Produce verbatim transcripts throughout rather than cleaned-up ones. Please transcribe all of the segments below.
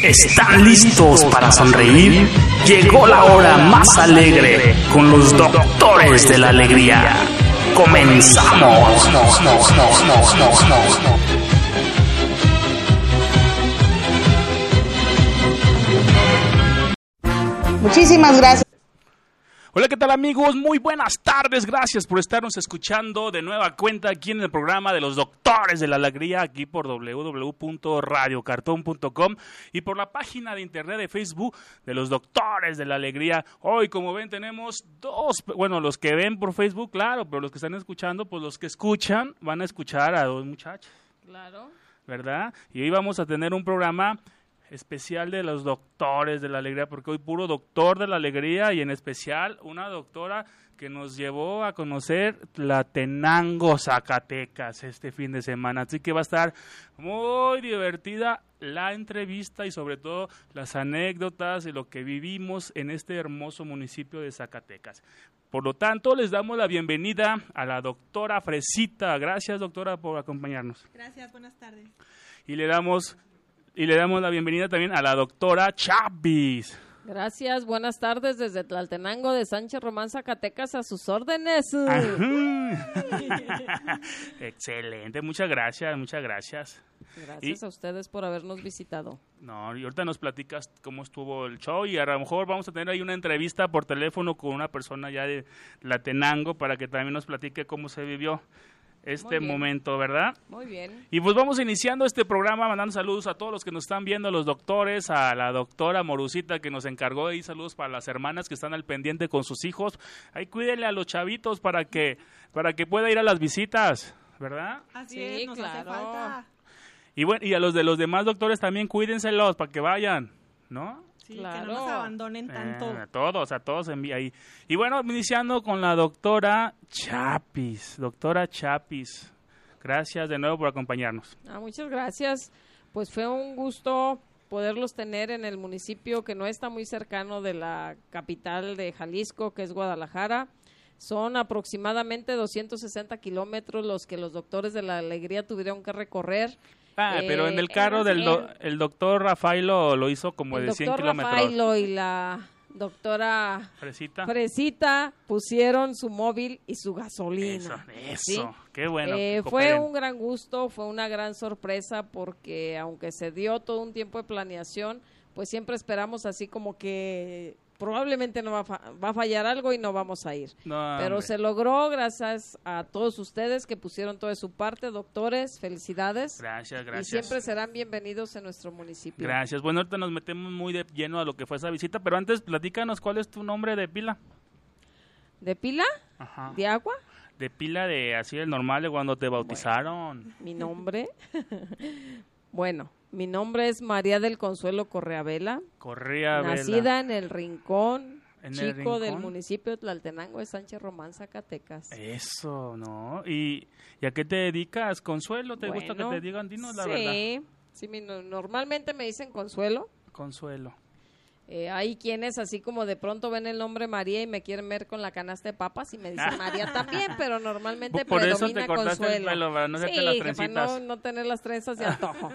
¿Están listos para sonreír? Llegó la hora más alegre con los doctores de la alegría. ¡Comenzamos! Muchísimas gracias. Hola, ¿qué tal, amigos? Muy buenas tardes, gracias por estarnos escuchando de nueva cuenta aquí en el programa de los Doctores de la Alegría, aquí por doble u doble u doble u punto radio cartón punto com y por la página de internet de Facebook de los Doctores de la Alegría. Hoy, como ven, tenemos dos, bueno, los que ven por Facebook, claro, pero los que están escuchando, pues los que escuchan van a escuchar a dos muchachos. Claro. ¿Verdad? Y hoy vamos a tener un programa especial de los Doctores de la Alegría, porque hoy puro doctor de la alegría y en especial una doctora que nos llevó a conocer Tlatenango, Zacatecas, este fin de semana. Así que va a estar muy divertida la entrevista y sobre todo las anécdotas de lo que vivimos en este hermoso municipio de Zacatecas. Por lo tanto, les damos la bienvenida a la doctora Fresita. Gracias, doctora, por acompañarnos. Gracias, buenas tardes. Y le damos... Y le damos la bienvenida también a la doctora Chapis. Gracias, buenas tardes desde Tlaltenango de Sánchez Román, Zacatecas, a sus órdenes. Excelente, muchas gracias, muchas gracias. Gracias y, a ustedes por habernos visitado. No, y ahorita nos platicas cómo estuvo el show y a lo mejor vamos a tener ahí una entrevista por teléfono con una persona ya de Tlaltenango para que también nos platique cómo se vivió este momento, ¿verdad? Muy bien. Y pues vamos iniciando este programa mandando saludos a todos los que nos están viendo, a los doctores, a la doctora Morucita que nos encargó ahí, saludos para las hermanas que están al pendiente con sus hijos. Ahí cuídenle a los chavitos para que para que pueda ir a las visitas, ¿verdad? Así sí, es, nos claro. hace falta. Y bueno, y a los de los demás doctores también cuídenselos para que vayan, ¿no? Sí, claro. Que no nos abandonen tanto. Eh, a todos, a todos envía ahí. Y bueno, iniciando con la doctora Chapis. Doctora Chapis, gracias de nuevo por acompañarnos. Ah, muchas gracias. Pues fue un gusto poderlos tener en el municipio que no está muy cercano de la capital de Jalisco, que es Guadalajara. Son aproximadamente doscientos sesenta kilómetros los que los doctores de la alegría tuvieron que recorrer. Ah, eh, pero en el carro del do, el doctor Rafaelo lo hizo como de cien kilómetros. El doctor Rafaelo y la doctora Fresita. Fresita pusieron su móvil y su gasolina. Eso, eso, ¿sí? Qué bueno. Eh, fue un gran gusto, fue una gran sorpresa porque aunque se dio todo un tiempo de planeación, pues siempre esperamos así como que probablemente no va a, fa- va a fallar algo y no vamos a ir. No, Pero hombre. se logró gracias a todos ustedes que pusieron todo de su parte. Doctores, felicidades. Gracias, gracias. Y siempre serán bienvenidos en nuestro municipio. Gracias. Bueno, ahorita nos metemos muy de lleno a lo que fue esa visita, pero antes platícanos cuál es tu nombre de pila. ¿De pila? Ajá. ¿De agua? De pila de así el normal de cuando te bautizaron. Bueno, mi nombre. Bueno, mi nombre es María del Consuelo Correa Vela. Correa Vela. Nacida en el Rincón ¿En el Chico Rincón? del municipio de Tlaltenango de Sánchez Román, Zacatecas. Eso, ¿no? ¿Y, ¿y a qué te dedicas, Consuelo? ¿Te gusta que Bueno, te digan? Dinos la sí, verdad. sí, mi- no- normalmente me dicen Consuelo. Consuelo. Eh, hay quienes así como de pronto ven el nombre María y me quieren ver con la canasta de papas y me dicen María también, pero normalmente Por eso predomina te cortaste el Consuelo. pelo, para no hacerte sí, las que para trencitas. no, no tener las trenzas de antojo.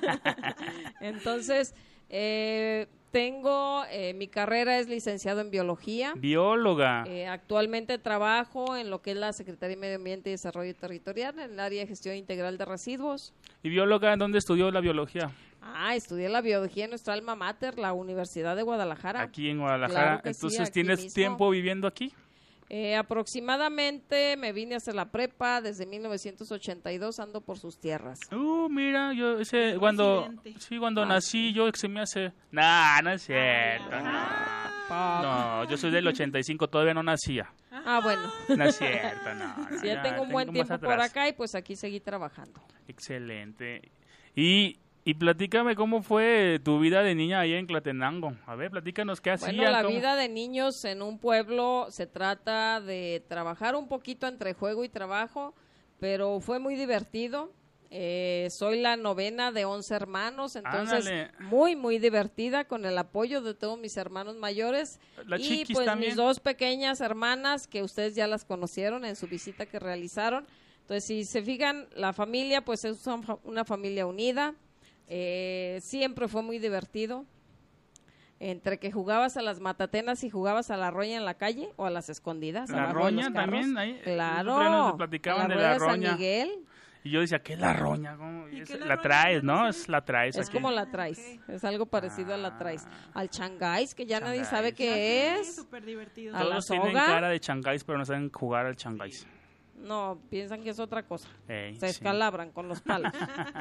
Entonces, eh, tengo, eh, mi carrera es licenciado en biología. Bióloga. Eh, actualmente trabajo en lo que es la Secretaría de Medio Ambiente y Desarrollo Territorial, en el área de gestión integral de residuos. ¿Y bióloga en dónde estudió la biología? Ah, estudié la biología en nuestra alma mater, la Universidad de Guadalajara. Aquí en Guadalajara. Claro que sí, Entonces, aquí ¿tienes mismo. tiempo viviendo aquí? Eh, aproximadamente me vine a hacer la prepa desde mil novecientos ochenta y dos, ando por sus tierras. Uh, mira, yo ese cuando Residente. sí, cuando Ah, nací yo se me hace. Nah, no es cierto. Ah, No, yo soy del ochenta y cinco, todavía no nacía. Ah, bueno. No es cierto, no. no, Sí, ya tengo un buen más tiempo por atrás. acá y pues aquí seguí trabajando. Excelente. Y y platícame cómo fue tu vida de niña ahí en Tlatenango. A ver, platícanos qué hacían. Bueno, la cómo- vida de niños en un pueblo se trata de trabajar un poquito entre juego y trabajo, pero fue muy divertido. Eh, soy la novena de once hermanos, entonces Ándale. muy, muy divertida con el apoyo de todos mis hermanos mayores La y chiquis pues también. mis dos pequeñas hermanas que ustedes ya las conocieron en su visita que realizaron. Entonces, si se fijan, la familia pues es una fa- una familia unida. Eh, siempre fue muy divertido. Entre que jugabas a las matatenas y jugabas a la roña en la calle o a las escondidas. La abajo de los roña carros. también, ahí, Claro. nosotros nos platicaban a la de la rueda San roña. Miguel. Y yo decía, ¿qué es la roña? ¿Cómo? ¿Y Es- qué es la la roña? traes, No ¿no? sé. Es la traes Es aquí. como la traes. ok. Es algo parecido a la traes. Ah. Al changáis, que ya nadie Changáis. sabe Ya qué sé, es. súper divertido. a la Todos tienen soga. cara de changáis, pero no saben jugar al changáis. No, piensan que es otra cosa. Ey, Se sí. escalabran con los palos.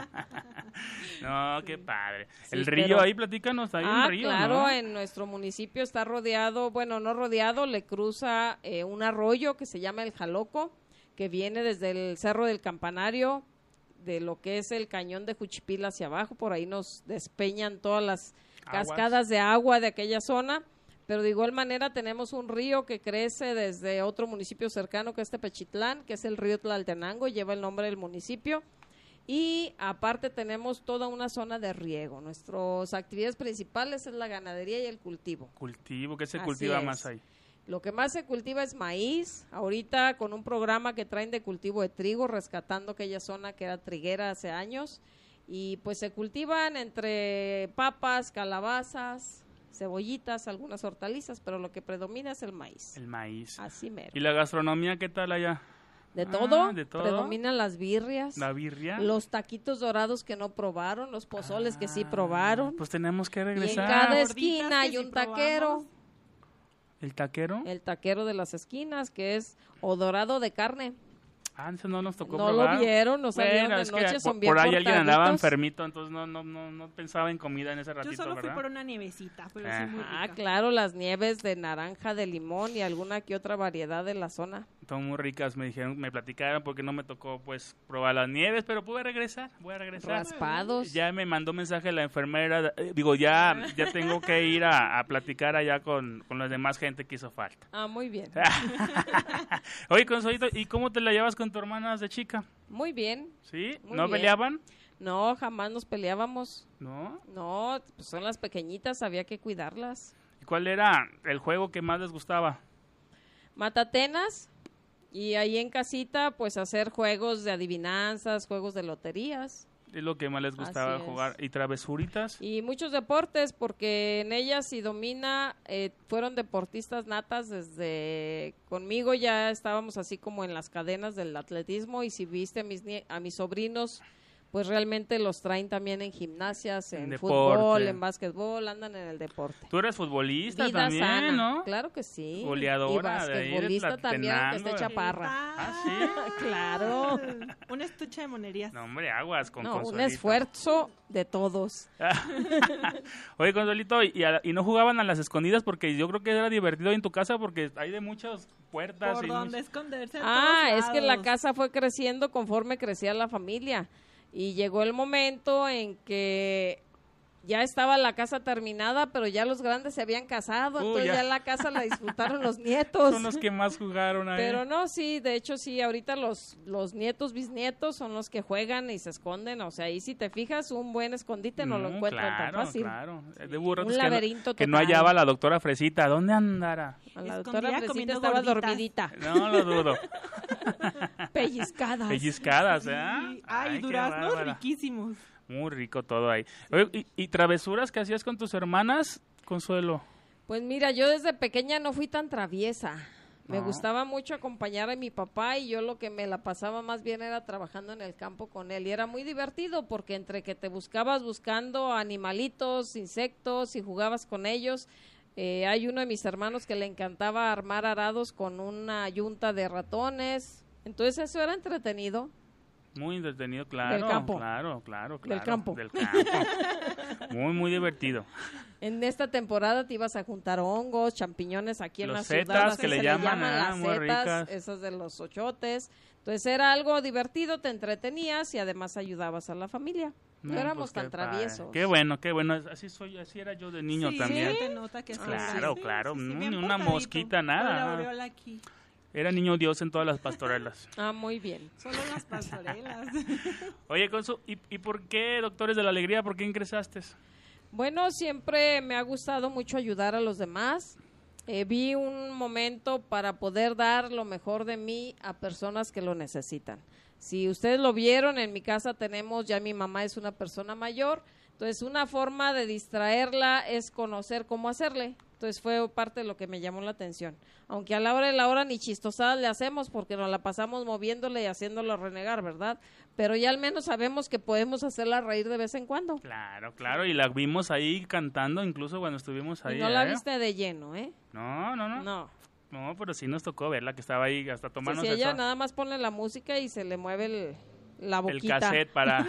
No, qué padre. Sí, el río pero- ahí, platícanos, hay ah, un río, claro, ¿no? en nuestro municipio está rodeado, bueno, no rodeado, le cruza eh, un arroyo que se llama el Jaloco, que viene desde el Cerro del Campanario, de lo que es el cañón de Juchipil hacia abajo, por ahí nos despeñan todas las Aguas. cascadas de agua de aquella zona, pero de igual manera tenemos un río que crece desde otro municipio cercano que es Tepechitlán, que es el río Tlaltenango, lleva el nombre del municipio. Y aparte tenemos toda una zona de riego. Nuestras actividades principales es la ganadería y el cultivo. Cultivo, ¿qué se Así cultiva es. más ahí? Lo que más se cultiva es maíz. Ahorita con un programa que traen de cultivo de trigo, rescatando aquella zona que era triguera hace años. Y pues se cultivan entre papas, calabazas, cebollitas, algunas hortalizas, pero lo que predomina es el maíz. El maíz. Así mero. ¿Y la gastronomía qué tal allá? De Ah, todo, de todo. predominan las birrias. ¿La birria? Los taquitos dorados que no probaron, los pozoles que sí Ah, probaron. Pues tenemos que Y en regresar. cada Gorditas esquina que hay sí un taquero, probamos. ¿El taquero? el taquero de las esquinas, que es o dorado de carne. Ah, eso no nos tocó No probar. lo vieron, no salieron Bueno, de es que noche, por, son bien por ahí alguien andaba cortaditos. enfermito, entonces no, no, no, no pensaba en comida en ese ratito, Yo solo fui ¿verdad? por una nievecita, pero Ah. sí muy rica. Ah, claro, las nieves de naranja, de limón y alguna que otra variedad de la zona. Son muy ricas, me dijeron, me platicaron porque no me tocó pues probar las nieves, pero pude regresar, voy a regresar. Raspados. Ya me mandó mensaje la enfermera, eh, digo, ya ya tengo que ir a, a platicar allá con, con la demás gente que hizo falta. Ah, muy bien. Oye, Consuelito, ¿y cómo te la llevas con tu hermana de chica? Muy bien. ¿Sí? Muy ¿No bien. peleaban? No, jamás nos peleábamos. ¿No? No, pues son las pequeñitas, había que cuidarlas. ¿Y cuál era el juego que más les gustaba? Matatenas y ahí en casita pues hacer juegos de adivinanzas, juegos de loterías Es lo que más les gustaba Así es. jugar. ¿Y travesuritas? y muchos deportes porque en ellas si domina eh, fueron deportistas natas desde conmigo ya estábamos así como en las cadenas del atletismo y si viste a mis nie- a mis sobrinos pues realmente los traen también en gimnasias, en, En fútbol, deporte. en básquetbol, andan en el deporte. Tú eres futbolista Vida también, sana, ¿no? claro que sí. Goleadora y de ahí de basquetbolista también, que está Tlaltenango. chaparra. Ah, ¿sí? Claro. Un estuche de monerías. No, hombre, aguas con No, un Consuelito. esfuerzo de todos. Oye, Consuelito, ¿y, a- ¿y no jugaban a las escondidas? Porque yo creo que era divertido en tu casa porque hay de muchas puertas. Por y donde much- esconderse. a Ah, todos es que la lados. casa fue creciendo conforme crecía la familia. Y llegó el momento en que ya estaba la casa terminada, pero ya los grandes se habían casado, Uh, entonces ya. ya la casa la disfrutaron los nietos. Son los que más jugaron ahí. Pero no, sí, de hecho sí, ahorita los, los nietos, bisnietos son los que juegan y se esconden, o sea, ahí si te fijas, un buen escondite no, lo Mm, encuentran claro, tan fácil. Claro, de burratos Un que no- laberinto que no total. hallaba la doctora Fresita. ¿Dónde andara? A la Escondida doctora Fresita comiendo estaba gorditas. dormidita, No lo dudo. pellizcadas. Pellizcadas, ¿eh? Sí. Ay, qué duraznos bárbara. riquísimos. Muy rico todo ahí. Oye, ¿y, y travesuras que hacías con tus hermanas, Consuelo? Pues mira, yo desde pequeña no fui tan traviesa. Me No. gustaba mucho acompañar a mi papá y yo lo que me la pasaba más bien era trabajando en el campo con él. Y era muy divertido porque entre que te buscabas buscando animalitos, insectos y jugabas con ellos, eh, hay uno de mis hermanos que le encantaba armar arados con una yunta de ratones. Entonces eso era entretenido. Muy entretenido, claro. Del campo. Claro, claro, claro. Del campo. Del campo. Muy, muy divertido. En esta temporada te ibas a juntar hongos, champiñones aquí en Los la ciudad. setas, así que le se llaman, ah, las muy setas, ricas. esas de los ochotes. Entonces era algo divertido, te entretenías y además ayudabas a la familia. No, No, éramos pues, qué tan padre. traviesos. Qué bueno, qué bueno. Así soy, así era yo de niño Sí, también. se te nota que sí, Claro, sí, claro, sí, sí, no, bien ni una portadito. mosquita, nada. Con la aureola aquí. Era niño Dios en todas las pastorelas. Ah, muy bien. Solo las pastorelas. Oye, Consu, ¿y, ¿y por qué, Doctores de la Alegría, por qué ingresaste? Bueno, siempre me ha gustado mucho ayudar a los demás. Eh, vi un momento para poder dar lo mejor de mí a personas que lo necesitan. Si ustedes lo vieron, en mi casa tenemos, ya mi mamá es una persona mayor, Entonces, una forma de distraerla es conocer cómo hacerle. Entonces, fue parte de lo que me llamó la atención. Aunque a la hora de la hora ni chistosadas le hacemos porque nos la pasamos moviéndole y haciéndolo renegar, ¿verdad? Pero ya al menos sabemos que podemos hacerla reír de vez en cuando. Claro, claro, y la vimos ahí cantando incluso cuando estuvimos ahí. Y no la ¿eh? viste de lleno, ¿eh? No, no, no. No. No, pero sí nos tocó verla, que estaba ahí hasta Sí, tomando si ella nada más pone la música y se le mueve el, la el boquita. cassette para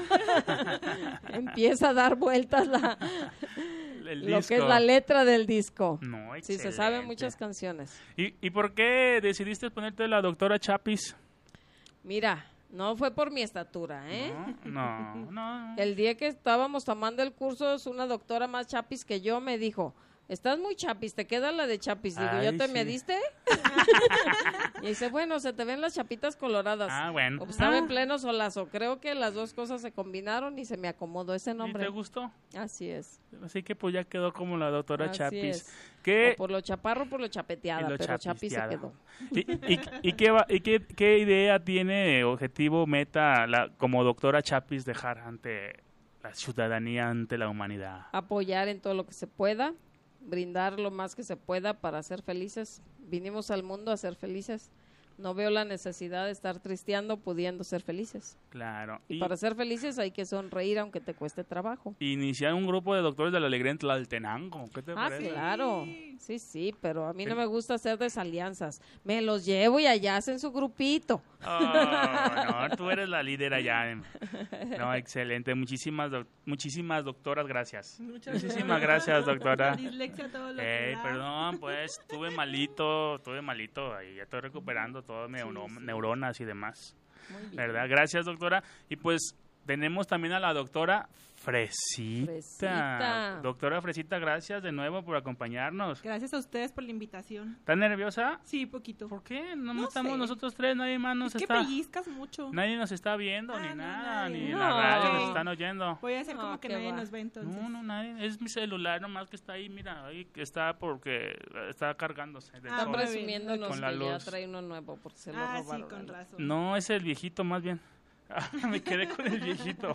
Empieza a dar vueltas la, el lo disco. que es la letra del disco. No, Sí, se saben excelente. muchas canciones. ¿Y, ¿Y por qué decidiste ponerte la doctora Chapis? Mira, no fue por mi estatura, ¿eh? No, no, no. El día que estábamos tomando el curso, es una doctora más chapis que yo, me dijo, estás muy chapis, te queda la de chapis. Digo, ¿ya Ay, te sí. mediste? Y dice, bueno, se te ven las chapitas coloradas. Ah, bueno. Pues estaba Ah. en pleno solazo. Creo que las dos cosas se combinaron y se me acomodó ese ¿Y nombre. te gustó? Así es. Así que pues ya quedó como la doctora Así Chapis. es. ¿Qué, O por lo chaparro, por lo chapeteada, Y lo pero chapis se chapisteada. quedó. y, y, y qué, va- y qué, qué idea tiene, objetivo, meta, la, como doctora Chapis dejar ante la ciudadanía, ante la humanidad? Apoyar en todo lo que se pueda, brindar lo más que se pueda para ser felices. Vinimos al mundo a ser felices. No veo la necesidad de estar tristeando pudiendo ser felices. Claro. Y Y para ser felices hay que sonreír aunque te cueste trabajo. iniciar un grupo de doctores de la alegría en Tlaltenango. ¿Qué te Ah, parece? claro. Sí, sí, pero a mí no El- me gusta hacer desalianzas. Me los llevo y allá hacen su grupito. Oh, no, tú eres la líder allá. No, excelente. Muchísimas, doc- muchísimas doctoras, gracias. Muchas Muchísimas gracias, doctora. Dislexia todo lo que Ey, da. perdón, pues, estuve malito, estuve malito y ya estoy recuperando todas mis neuro- sí. neuronas y demás. Muy bien. ¿Verdad? Gracias, doctora. Y pues tenemos también a la doctora Fresita. Fresita. Doctora Fresita, gracias de nuevo por acompañarnos. Gracias a ustedes por la invitación. ¿Estás nerviosa? Sí, poquito. ¿Por qué? No, No estamos sé. nosotros tres, nadie más nos Es que está... pellizcas mucho. Nadie nos está viendo, Ah, ni no, nada, nadie. ni en No. la radio nos Ok. están oyendo. Voy a hacer No, como que qué nadie va. nos ve entonces. No, no, nadie. Es mi celular nomás que está ahí, mira, ahí que está porque está cargándose. del Ah, Están sol. muy bien. presumiéndonos Con la que ya luz. trae uno nuevo porque se lo Ah, sí, robaron. con ¿no? razón. No, es el viejito más bien. Me quedé con el viejito.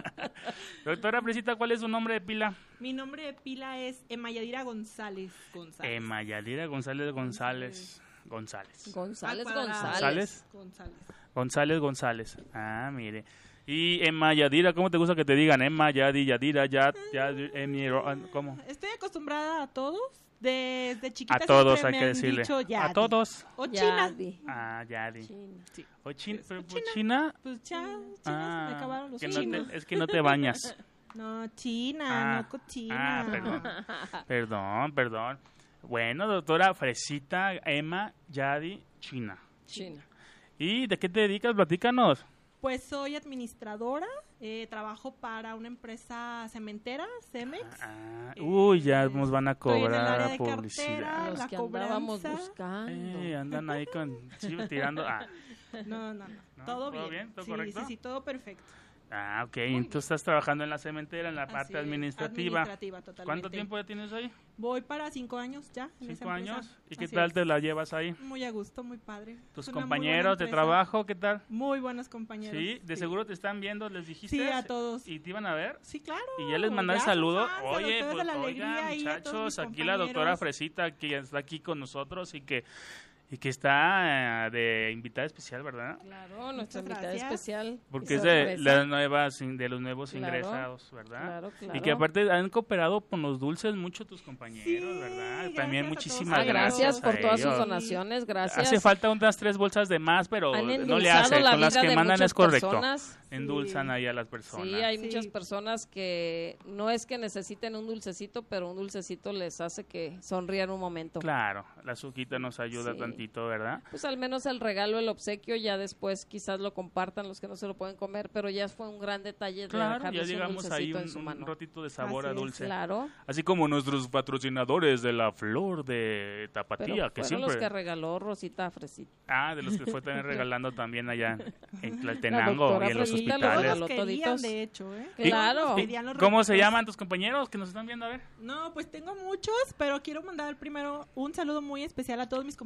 Doctora Fresita, ¿cuál es su nombre de pila? Mi nombre de pila es Emayadira González. González. Emma Yadira González González. González. González, Al cuadrado. González. ¿González? González. González González. Ah, mire. Y Emma Yadira, ¿cómo te gusta que te digan? Emma Yadi, Yadira, Yad, Yad, Emi, ¿cómo? Estoy acostumbrada a todos. Desde chiquita A todos siempre hay me que han decirle. dicho A Yadi. todos. O China. Yadi. Ah, Yadi. China. Sí. ¿O chin, pero, China. China? Pues ya, China, Ah, se me acabaron los que no chinos. te- es que no te bañas. No, China, Ah, no cochina. ah, perdón. Perdón, perdón. Bueno, doctora Fresita, Emma, Yadi, China. China. ¿Y de qué te dedicas? Platícanos. Pues soy administradora, eh, trabajo para una empresa cementera, Cemex. Ah, uy, ya nos van a Estoy en el área cobrar de publicidad. cartera. Los la que andábamos cobranza. buscando. Eh, andan ahí con sí, tirando. Ah, No, no, no, ¿No? todo, ¿Todo bien. bien? ¿Todo sí, correcto? sí, sí, todo perfecto. ah, ok. Entonces estás trabajando en la cementera, en la Así parte es, administrativa. administrativa, totalmente. ¿Cuánto tiempo ya tienes ahí? Voy para cinco años ya en esa ¿Cinco empresa. años? ¿Y qué Así tal es. te la llevas ahí? Muy a gusto, muy padre. ¿Tus Es una muy compañeros buena de empresa. trabajo qué tal? Muy buenos compañeros. Sí, de seguro te están viendo, les dijiste. Sí, a todos. ¿Y te iban a ver? Sí, claro. Y ya les mandé el Ya saludo. son fans, a Oye, ustedes pues, de la oigan, alegría y a todos muchachos, mis aquí la doctora compañeros. Fresita que está aquí con nosotros y que y que está eh, de invitada especial, ¿verdad? Claro, nuestra Muchas invitada gracias. especial. Porque y es de sorpresa. las nuevas, de los nuevos Claro, ingresados, ¿verdad? Claro, claro. Y que aparte han cooperado con los dulces mucho tus compañeros, Sí, ¿verdad? gracias También a muchísimas Ah, todos. gracias a por todas sus ellos. donaciones, gracias. Hace falta unas tres bolsas de más, pero Han no le endulzado hace. la Con las vida que de mandan muchas es correcto. personas. Endulzan ahí a las personas. Sí, hay Sí. muchas personas que no es que necesiten un dulcecito, pero un dulcecito les hace que sonrían un momento. Claro, la azuquita nos ayuda Sí. tantito, ¿verdad? Pues al menos el regalo, el obsequio, ya después quizás lo compartan los que no se lo pueden comer, pero ya fue un gran detalle de Claro, ya dejarles un llegamos ahí dulcecito un, en su un mano. ratito de sabor Así a es, dulce. Claro, Así como nuestros patrocinadores de la flor de pero Tapatía, que fueron siempre... los que regaló Rosita Fresita. Ah, de los que fue también regalando también allá en La Tlaltenango doctora y en los Fresita lo hospitales. regaló Los querían, toditos. de hecho, ¿eh? Claro. Los querían los ¿Cómo se retitos. llaman tus compañeros que nos están viendo? A ver. No, pues tengo muchos, pero quiero mandar primero un saludo muy especial a todos mis compañeros de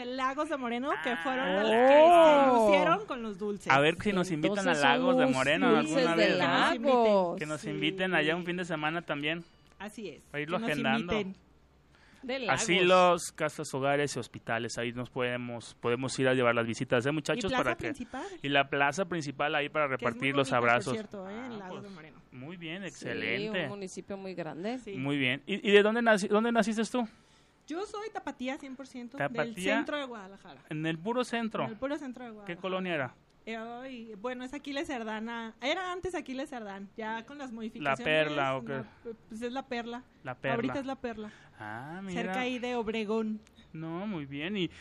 de Lagos de Moreno, que fueron Ah. los que se lucieron con los dulces. A ver si nos invitan a Entonces, Lagos de unos Moreno dulces alguna de vez. ¿no? Lagos. Que nos Sí. inviten allá un fin de semana también. Así es. Para irlo que nos agendando. inviten. De Lagos. Asilos, casas, hogares y hospitales. Ahí nos podemos podemos ir a llevar las visitas, ¿eh, muchachos? Y plaza para que principal, Y la plaza principal ahí para que es muy repartir los bonita, por abrazos. cierto, ¿eh? en Ah, Lagos pues, de Moreno. muy bien, Sí, excelente. un municipio muy grande. Sí. Muy bien. ¿Y, y de dónde, naci- dónde naciste tú? Yo soy tapatía cien por ciento del Tapatía. centro de Guadalajara. En el puro centro. En el puro centro de Guadalajara. ¿Qué colonia era? Eh, ay, bueno, es Aquiles Cerdán. Era antes Aquiles Cerdán, ya con las modificaciones. La Perla, ¿o qué? no, pues es la Perla. La Perla. Ahorita es la Perla. Ah, mira. Cerca ahí de Obregón. No, muy bien. ¿Y,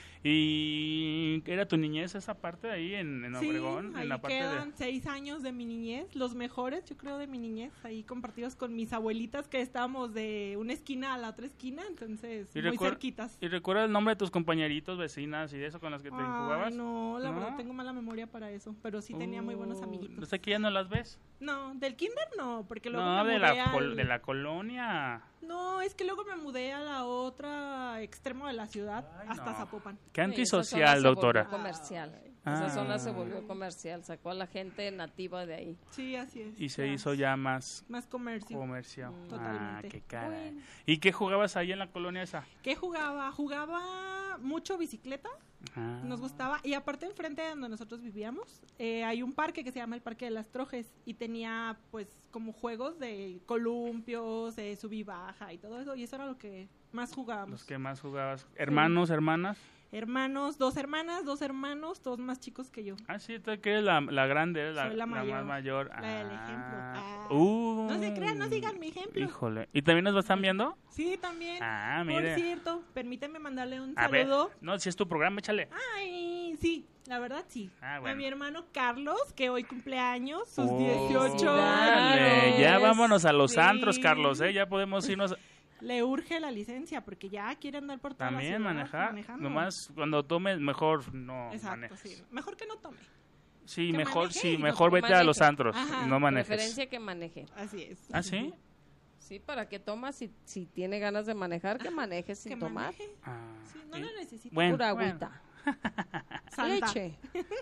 y era tu niñez esa parte de ahí en, en Sí, Obregón? ahí en la parte quedan de... seis años de mi niñez, los mejores, yo creo, de mi niñez, ahí compartidos con mis abuelitas que estábamos de una esquina a la otra esquina, entonces ¿Y, muy recuer- cerquitas. ¿Y recuerdas el nombre de tus compañeritos, vecinas y de eso con las que te Ay, jugabas? no, la ¿No? verdad tengo mala memoria para eso, pero sí tenía muy buenos Uh, amiguitos. O sea que ya no las ves. No, del kinder no, porque luego No, me de mudé la, col- al- de la colonia. No, es que luego me mudé a la otra extremo de la ciudad, Ay, hasta no. Zapopan. Qué Sí, esa zona antisocial, se doctora. volvió comercial. Ah. Esa zona se volvió comercial, sacó a la gente nativa de ahí. Sí, así es. Y se ya. hizo ya más Más comercio. comercio. Mm. Ah, Totalmente. qué cara. Bueno. ¿Y qué jugabas ahí en la colonia esa? ¿Qué jugaba? Jugaba mucho bicicleta. Ah. Nos gustaba, y aparte enfrente de donde nosotros vivíamos, eh, hay un parque que se llama el Parque de las Trojes, y tenía pues como juegos de columpios, de sub y baja y todo eso, y eso era lo que más jugábamos. Los que más jugabas. ¿Hermanos, hermanas? Hermanos, dos hermanas, dos hermanos, todos más chicos que yo. Ah, sí, tú que eres la, la grande, eres la, Soy la más mayor, mayor. la del Ah. ejemplo. Ah. Uh. No se crean, no sigan mi ejemplo. Híjole. ¿Y también nos están viendo? Sí, también. Ah, Por mire. cierto, permíteme mandarle un A ver. saludo. No, si es tu programa, échale. Ay, sí, la verdad sí. Ah, bueno. A mi hermano Carlos, que hoy cumple años, sus Oh, dieciocho dale, años. ya vámonos a los Sí. antros, Carlos, ¿eh? Ya podemos irnos Le urge la licencia porque ya quiere andar por toda la también ciudad manejar. manejando. Nomás cuando tomes, mejor no Exacto, manejes. sí. Mejor que no tome. Sí, Que mejor, maneje sí, y no mejor que vete a los maneje. antros Ajá, y no manejes. Preferencia que maneje. Así es. ¿Ah, sí? Sí, para que toma, si, si tiene ganas de manejar, que maneje sin Que tomar. maneje. Ah, Sí, no y- lo necesita. bueno, Pura bueno. agüita. Santa. Leche.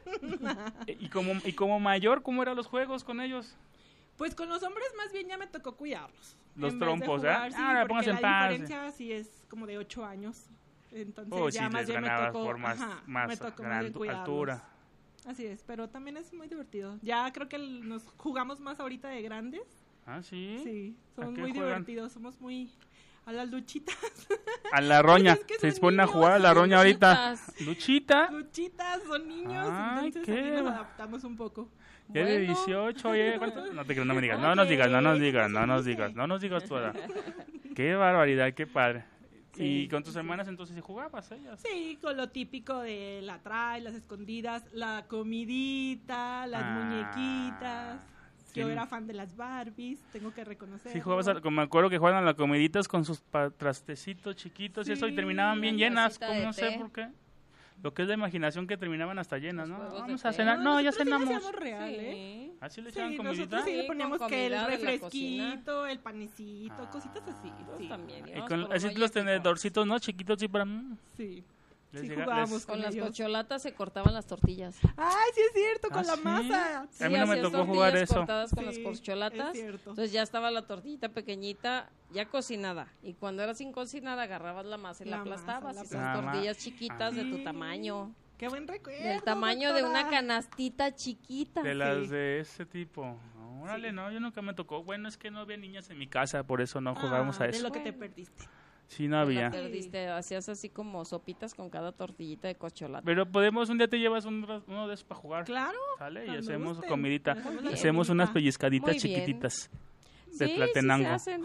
Y como, y como mayor, ¿cómo eran los juegos con ellos? Pues con los hombres más bien ya me tocó cuidarlos. Los En vez de trompos, jugar, ¿eh? sí, Ahora porque pónganse en la paz. diferencia sí es como de ocho años. Entonces Oh, sí, ya más les bien me ganabas tocó, por más, ajá, más me tocó gran más bien cuidarlos. altura. Así es, pero también es muy divertido. Ya creo que el- nos jugamos más ahorita de grandes. ¿Ah, sí? Sí, ¿A somos qué muy juegan? divertidos, somos muy a las luchitas. A la roña. Pues es que Se son disponen a niños, jugar a la son roña ahorita. Luchitas. Luchita. Luchitas, son niños, Ay, entonces qué ahí nos va- adaptamos un poco. Ya de Bueno. dieciocho, oye, ¿cuánto? No te creas, no me digas, no nos digas, no nos digas, no nos digas, no nos digas tu edad. Qué barbaridad, qué padre. Sí, y con tus sí. hermanas entonces sí jugabas ellas. Sí, con lo típico de la trae, las escondidas, la comidita, las Ah, muñequitas. Yo sí. era fan de las Barbies, tengo que reconocer. Sí jugabas, a- como me acuerdo que jugaban a las comiditas con sus pa- trastecitos chiquitos y eso y Sí, terminaban bien la llenas, tacita como de no sé té. por qué. Lo que es la imaginación que terminaban hasta llenas, Los ¿no? juegos de Vamos a té. cenar. No, ya nosotros sí lo cenamos. hacíamos real, ¿eh? Sí. ¿Así le Sí, echaban comidita? nosotros sí Sí, le con poníamos que el comida de la refresquito, el panecito, Ah. cositas así. Nosotros Sí, también. Y íbamos con por así un los hoyo y tenedorcitos, ¿no? Chiquitos, sí, para... mm, sí. les Sí llega- jugábamos les- Con con las ellos. corcholatas se cortaban las tortillas. Ay, sí es cierto, con ¿Ah, la sí? masa. A mí no me hacías tocó jugar tortillas eso. cortadas con Sí, las corcholatas. es cierto. Entonces ya estaba la tortillita pequeñita, ya cocinada. Y cuando era sin cocinar, agarrabas la masa y la, La masa, aplastabas. la y son aplastabas. tortillas chiquitas de tu Sí. tamaño. Qué buen recuerdo. Del tamaño de una doctora. canastita chiquita. De las Sí. de ese tipo. Órale, Sí. no, yo nunca me tocó. Bueno, es que no había niñas en mi casa, por eso no jugábamos Ah, a de eso. lo que te Bueno. perdiste. Sí, no Te había. la perdiste, hacías así como sopitas con cada tortillita de corcholata. Pero podemos, un día te llevas un, ra- uno de esos para jugar. Claro. ¿Sale? Y cuando hacemos gusten. comidita. Hacemos la Hacemos comidita. unas pellizcaditas Muy bien. chiquititas. de Sí, sí se Tlatenango. hacen.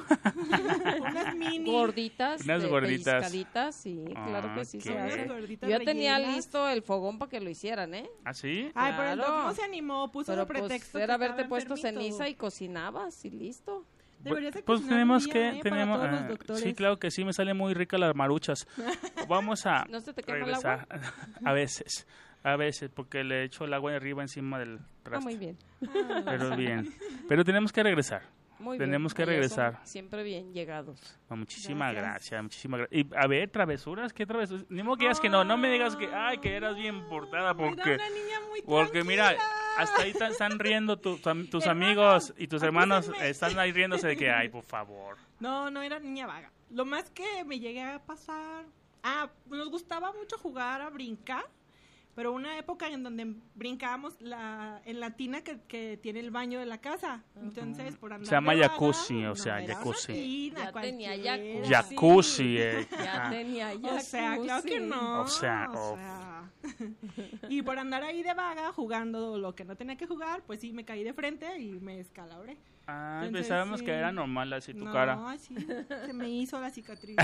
Unas mini. Gorditas, Unas de gorditas. pellizcaditas, sí, claro que sí Ah, se qué hace. bien. gorditas Yo ya tenía rellenas. listo el fogón para que lo hicieran, ¿eh? ¿Ah, sí? Ay, pero el Claro. doc no se animó, puso Pero de pretexto. pues era que haberte estaba puesto enfermito. ceniza y cocinabas y listo. Deberías de Pues cocinar tenemos un que, día, ¿eh? Para tenemos, todos los ah, doctores. sí, claro que sí, me salen muy ricas las maruchas. Vamos a ¿No se te quema el regresar. A veces, a veces, porque le echo el agua de arriba encima del Ah, traste. muy bien. Ah, Pero bien. Pero tenemos que regresar. Muy bien. Tenemos que Allá regresar. son Siempre bien llegados. No, muchísimas Gracias. gracias, muchísimas gracias. Y a ver, travesuras, ¿qué travesuras? Ni modo que digas que no, no me digas que, ay, que eras bien portada, porque, Era una niña muy porque mira, tranquila. hasta ahí ta- están riendo tu- tu am- tus Hermanos, amigos y tus hermanos apúsenme. están ahí riéndose de que, ay, por favor. No, no era niña vaga. Lo más que me llegué a pasar... Ah, nos gustaba mucho jugar a brincar, pero una época en donde brincábamos la, en la tina que, que tiene el baño de la casa. Entonces, por andar Se llama de vaga, jacuzzi, o sea, era una jacuzzi. tina Ya tenía cualquiera. jacuzzi. Jacuzzi, eh. Ya Ajá. tenía O ya. sea, claro que no. O sea, o of. sea. Y por andar ahí de vaga, jugando lo que no tenía que jugar, pues sí, me caí de frente y me descalabré. Ah, Entonces, pensábamos sí. que era normal así tu no, cara. sí, se me hizo la cicatriz.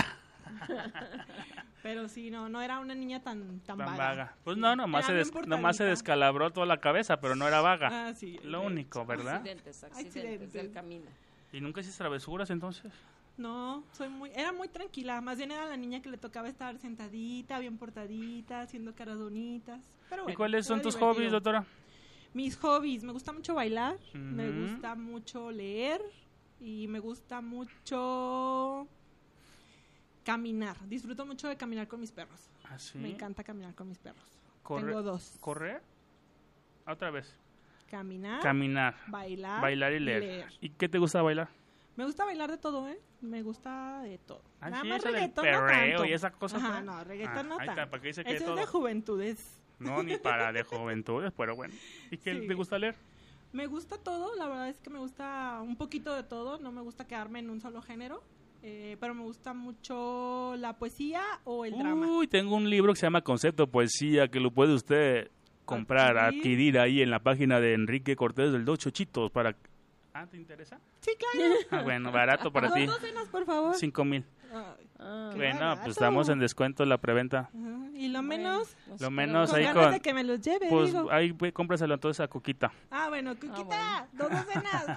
Pero sí, no, no era una niña tan, tan, Tan vaga. vaga. Pues no, nomás, se, Era des- bien nomás se portadita. descalabró toda la cabeza, pero no era vaga. Ah, sí. Lo de único, hecho. ¿verdad? Accidentes, accidentes, Accidentes. del camino. ¿Y nunca hiciste travesuras entonces? No, soy muy, era muy tranquila. Más bien era la niña que le tocaba estar sentadita, bien portadita, haciendo caras bonitas. Pero ¿Y bueno, cuáles son era tus divertido. hobbies, doctora? Mis hobbies, me gusta mucho bailar, me Ujú. gusta mucho leer y me gusta mucho caminar. Disfruto mucho de caminar con mis perros. ¿Ah, sí? Me encanta caminar con mis perros. Corre- Tengo dos. ¿Correr? Otra vez. Caminar, Caminar, bailar, bailar y leer. ¿Y qué te gusta bailar? Me gusta bailar de todo, ¿eh? Me gusta de todo. Ah, Nada sí, más eso del reggaetón no perreo tanto. y esa cosa, Ajá, pues. no, reggaetón Ah, no ahí está, tanto. ¿para qué dice que Eso todo? es de juventudes. No, ni para de juventudes, pero bueno. ¿Y qué Sí. te gusta leer? Me gusta todo, la verdad es que me gusta un poquito de todo, no me gusta quedarme en un solo género, eh, pero me gusta mucho la poesía o el drama. Uy, tengo un libro que se llama Concepto Poesía, que lo puede usted comprar, Adquirir. adquirir ahí en la página de Enrique Cortés del Dos Chochitos para... Ah, ¿te interesa? Sí, claro. Ah, bueno, barato para Dos ti. docenas, por favor. Cinco mil. Ay, Ah, Qué Bueno, barato. pues estamos en descuento la preventa. ajá. Y lo menos, nos Lo quedamos- menos con ahí ganas con- de que me los lleve, Pues digo. ahí ve, cómpraselo entonces a Coquita. Ah, bueno, Cuquita, dos docenas.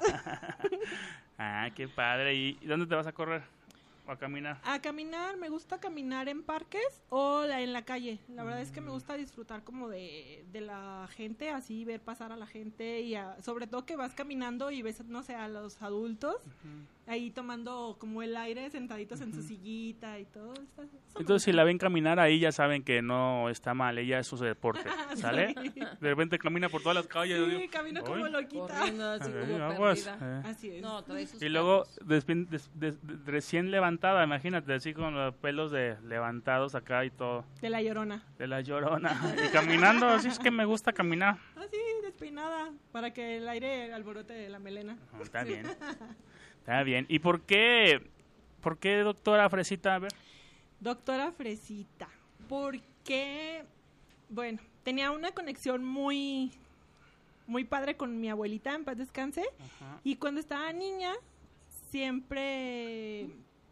Ah, qué padre. ¿Y y dónde te vas a correr? ¿O a caminar? A caminar, me gusta caminar en parques o la- en la calle. La verdad es que me gusta disfrutar como de, de la gente, así ver pasar a la gente y a- sobre todo que vas caminando y ves, no sé, a los adultos ahí tomando como el aire sentaditos en su sillita y todo. Está- está Entonces, si bonito. la ven caminar ahí, ya saben que no está mal. Ella es su deporte, ¿sale? Sí. De repente camina por todas las calles. yo Sí, digo, camino como "Ay". loquita. Corriendo así Ay, como aguas, perdida. eh. Así es. No, trae sus Y luego, perros. despi- des- des- de- recién levantada, imagínate, así con los pelos de levantados acá y todo, De la llorona. de la llorona. Y caminando, así es que me gusta caminar. Así, despeinada, para que el aire alborote la melena. No, está bien, está bien. ¿Y por qué, por qué, doctora Fresita? A ver. Doctora Fresita, porque, bueno, tenía una conexión muy, muy padre con mi abuelita, en paz descanse, Ajá. y cuando estaba niña, siempre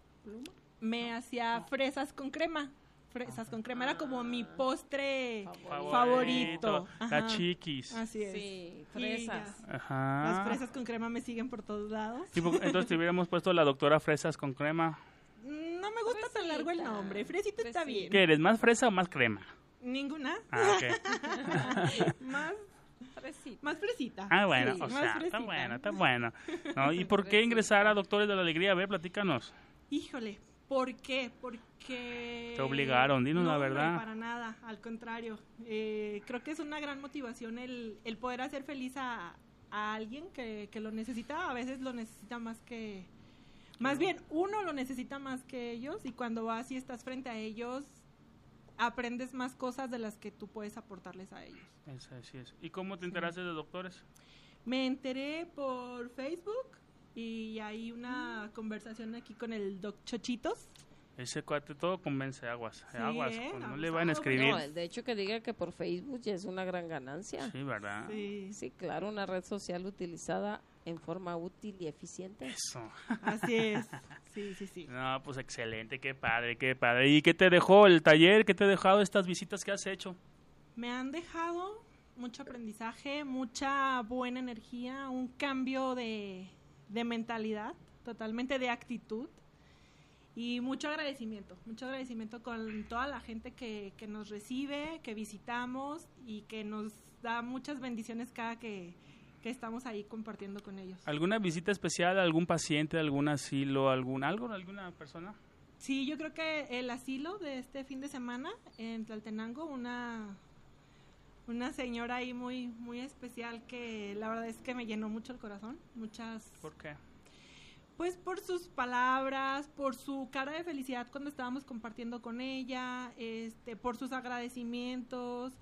me hacía fresas con crema. Fresas con crema era como mi postre Favorito. favorito. La Ajá. chiquis. Así es. Sí, Y fresas. ya. Ajá. Las fresas con crema me siguen por todos lados. Y por- entonces te hubiéramos puesto la doctora Fresas con crema. Mm, No me gusta tan largo el Fresita. nombre. Fresita está Fresita. bien. ¿Qué eres, más fresa o más crema? Ninguna. Ah, ok. más, Fresita. más fresita. Ah, bueno, Sí, o más sea, está fresita. bueno, está bueno. ¿No? ¿Y por qué Fresita. ingresar a Doctores de la Alegría? A ver, platícanos. Híjole, ¿por qué? Porque... Te obligaron, dinos la No, verdad. hombre, para nada, al contrario. Eh, creo que es una gran motivación el, el poder hacer feliz a, a alguien que, que lo necesita. A veces lo necesita más que... Más bien, uno lo necesita más que ellos y cuando vas y estás frente a ellos, aprendes más cosas de las que tú puedes aportarles a ellos. Eso, así es. ¿Y cómo te enteraste de doctores? Me enteré por Facebook y hay una conversación aquí con el Doc Chochitos. Ese cuate todo convence aguas. Sí, aguas. ¿eh? pues no Abusado, le van a escribir. No, de hecho que diga que por Facebook ya es una gran ganancia. Sí, ¿verdad? Sí, Sí, claro, una red social utilizada en forma útil y eficiente. Eso. así es. Sí, sí, sí. No, pues excelente, qué padre, qué padre. ¿Y qué te dejó el taller? ¿Qué te ha dejado estas visitas que has hecho? Me han dejado mucho aprendizaje, mucha buena energía, un cambio de, de mentalidad, totalmente de actitud y mucho agradecimiento, mucho agradecimiento con toda la gente que, que nos recibe, que visitamos y que nos da muchas bendiciones cada que, que estamos ahí compartiendo con ellos. ¿Alguna visita especial a algún paciente, algún asilo, algún algo, alguna persona? Sí, yo creo que el asilo de este fin de semana en Tlaltenango, una una señora ahí muy muy especial que la verdad es que me llenó mucho el corazón, muchas. ¿Por qué? Pues por sus palabras, por su cara de felicidad cuando estábamos compartiendo con ella, este, por sus agradecimientos,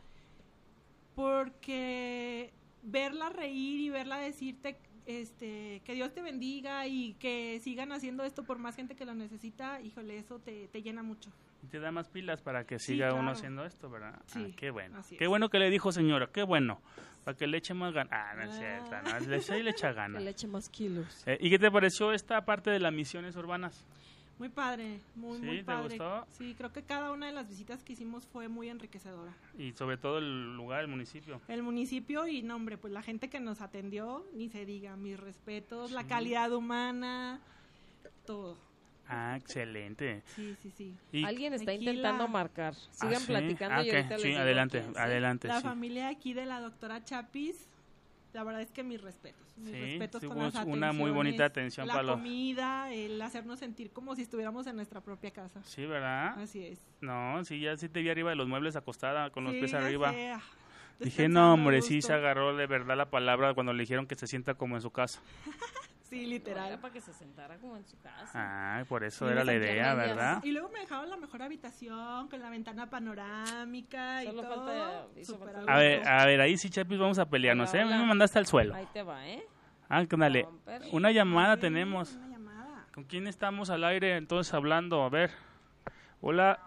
porque verla reír y verla decirte este que Dios te bendiga y que sigan haciendo esto por más gente que lo necesita, híjole, eso te, te llena mucho. Y te da más pilas para que Sí, siga claro. uno haciendo esto, ¿verdad? Sí, Ah, qué bueno. así Qué es. bueno que le dijo, señora, qué bueno. Para que le eche más ganas. Ah, no es Ah. cierto, no, le echa y le echa Que ganas. le eche más kilos. Eh, ¿Y qué te pareció esta parte de las misiones urbanas? Muy padre, muy, ¿Sí? muy ¿Te padre. gustó? Sí, creo que cada una de las visitas que hicimos fue muy enriquecedora. Y sobre todo el lugar, el municipio. El municipio y, no, hombre, pues la gente que nos atendió, ni se diga, mis respetos, la Sí. calidad humana, todo. Ah, excelente. Sí, sí, sí. Y, Alguien está Aquí intentando la- marcar. ¿Ah, Sigan sí? platicando Ah, y ok. ahorita les Sí, digo adelante, quién, ¿sí? adelante. La sí. familia aquí de la doctora Chapis, la verdad es que mis respetos. Mis Sí, respetos con tuvimos las una muy bonita atenciones, atención la para los- comida, el hacernos sentir como si estuviéramos en nuestra propia casa. Sí, ¿verdad? Así es. No, sí, ya sí te vi arriba de los muebles acostada con los Sí, pies ya arriba. sé, ah, Dije, descansando no, a hombre, sí gusto. se agarró de verdad la palabra cuando le dijeron que se sienta como en su casa. Sí, Era literal. para que se sentara como en su casa. Ah, por eso Sí, era me la sentía idea, media- ¿verdad? Y luego me dejaron la mejor habitación, con la ventana panorámica Solo y todo. falta- hizo súper falta- a A ver, gusto. a ver, ahí sí, Chapis, vamos a pelearnos, Hola, ¿eh? A mí hola. me mandaste al suelo. Ahí te va, ¿eh? Ah, dale. Romper. Una llamada Sí, tenemos. una llamada. ¿Con quién estamos al aire entonces hablando? A ver. Hola.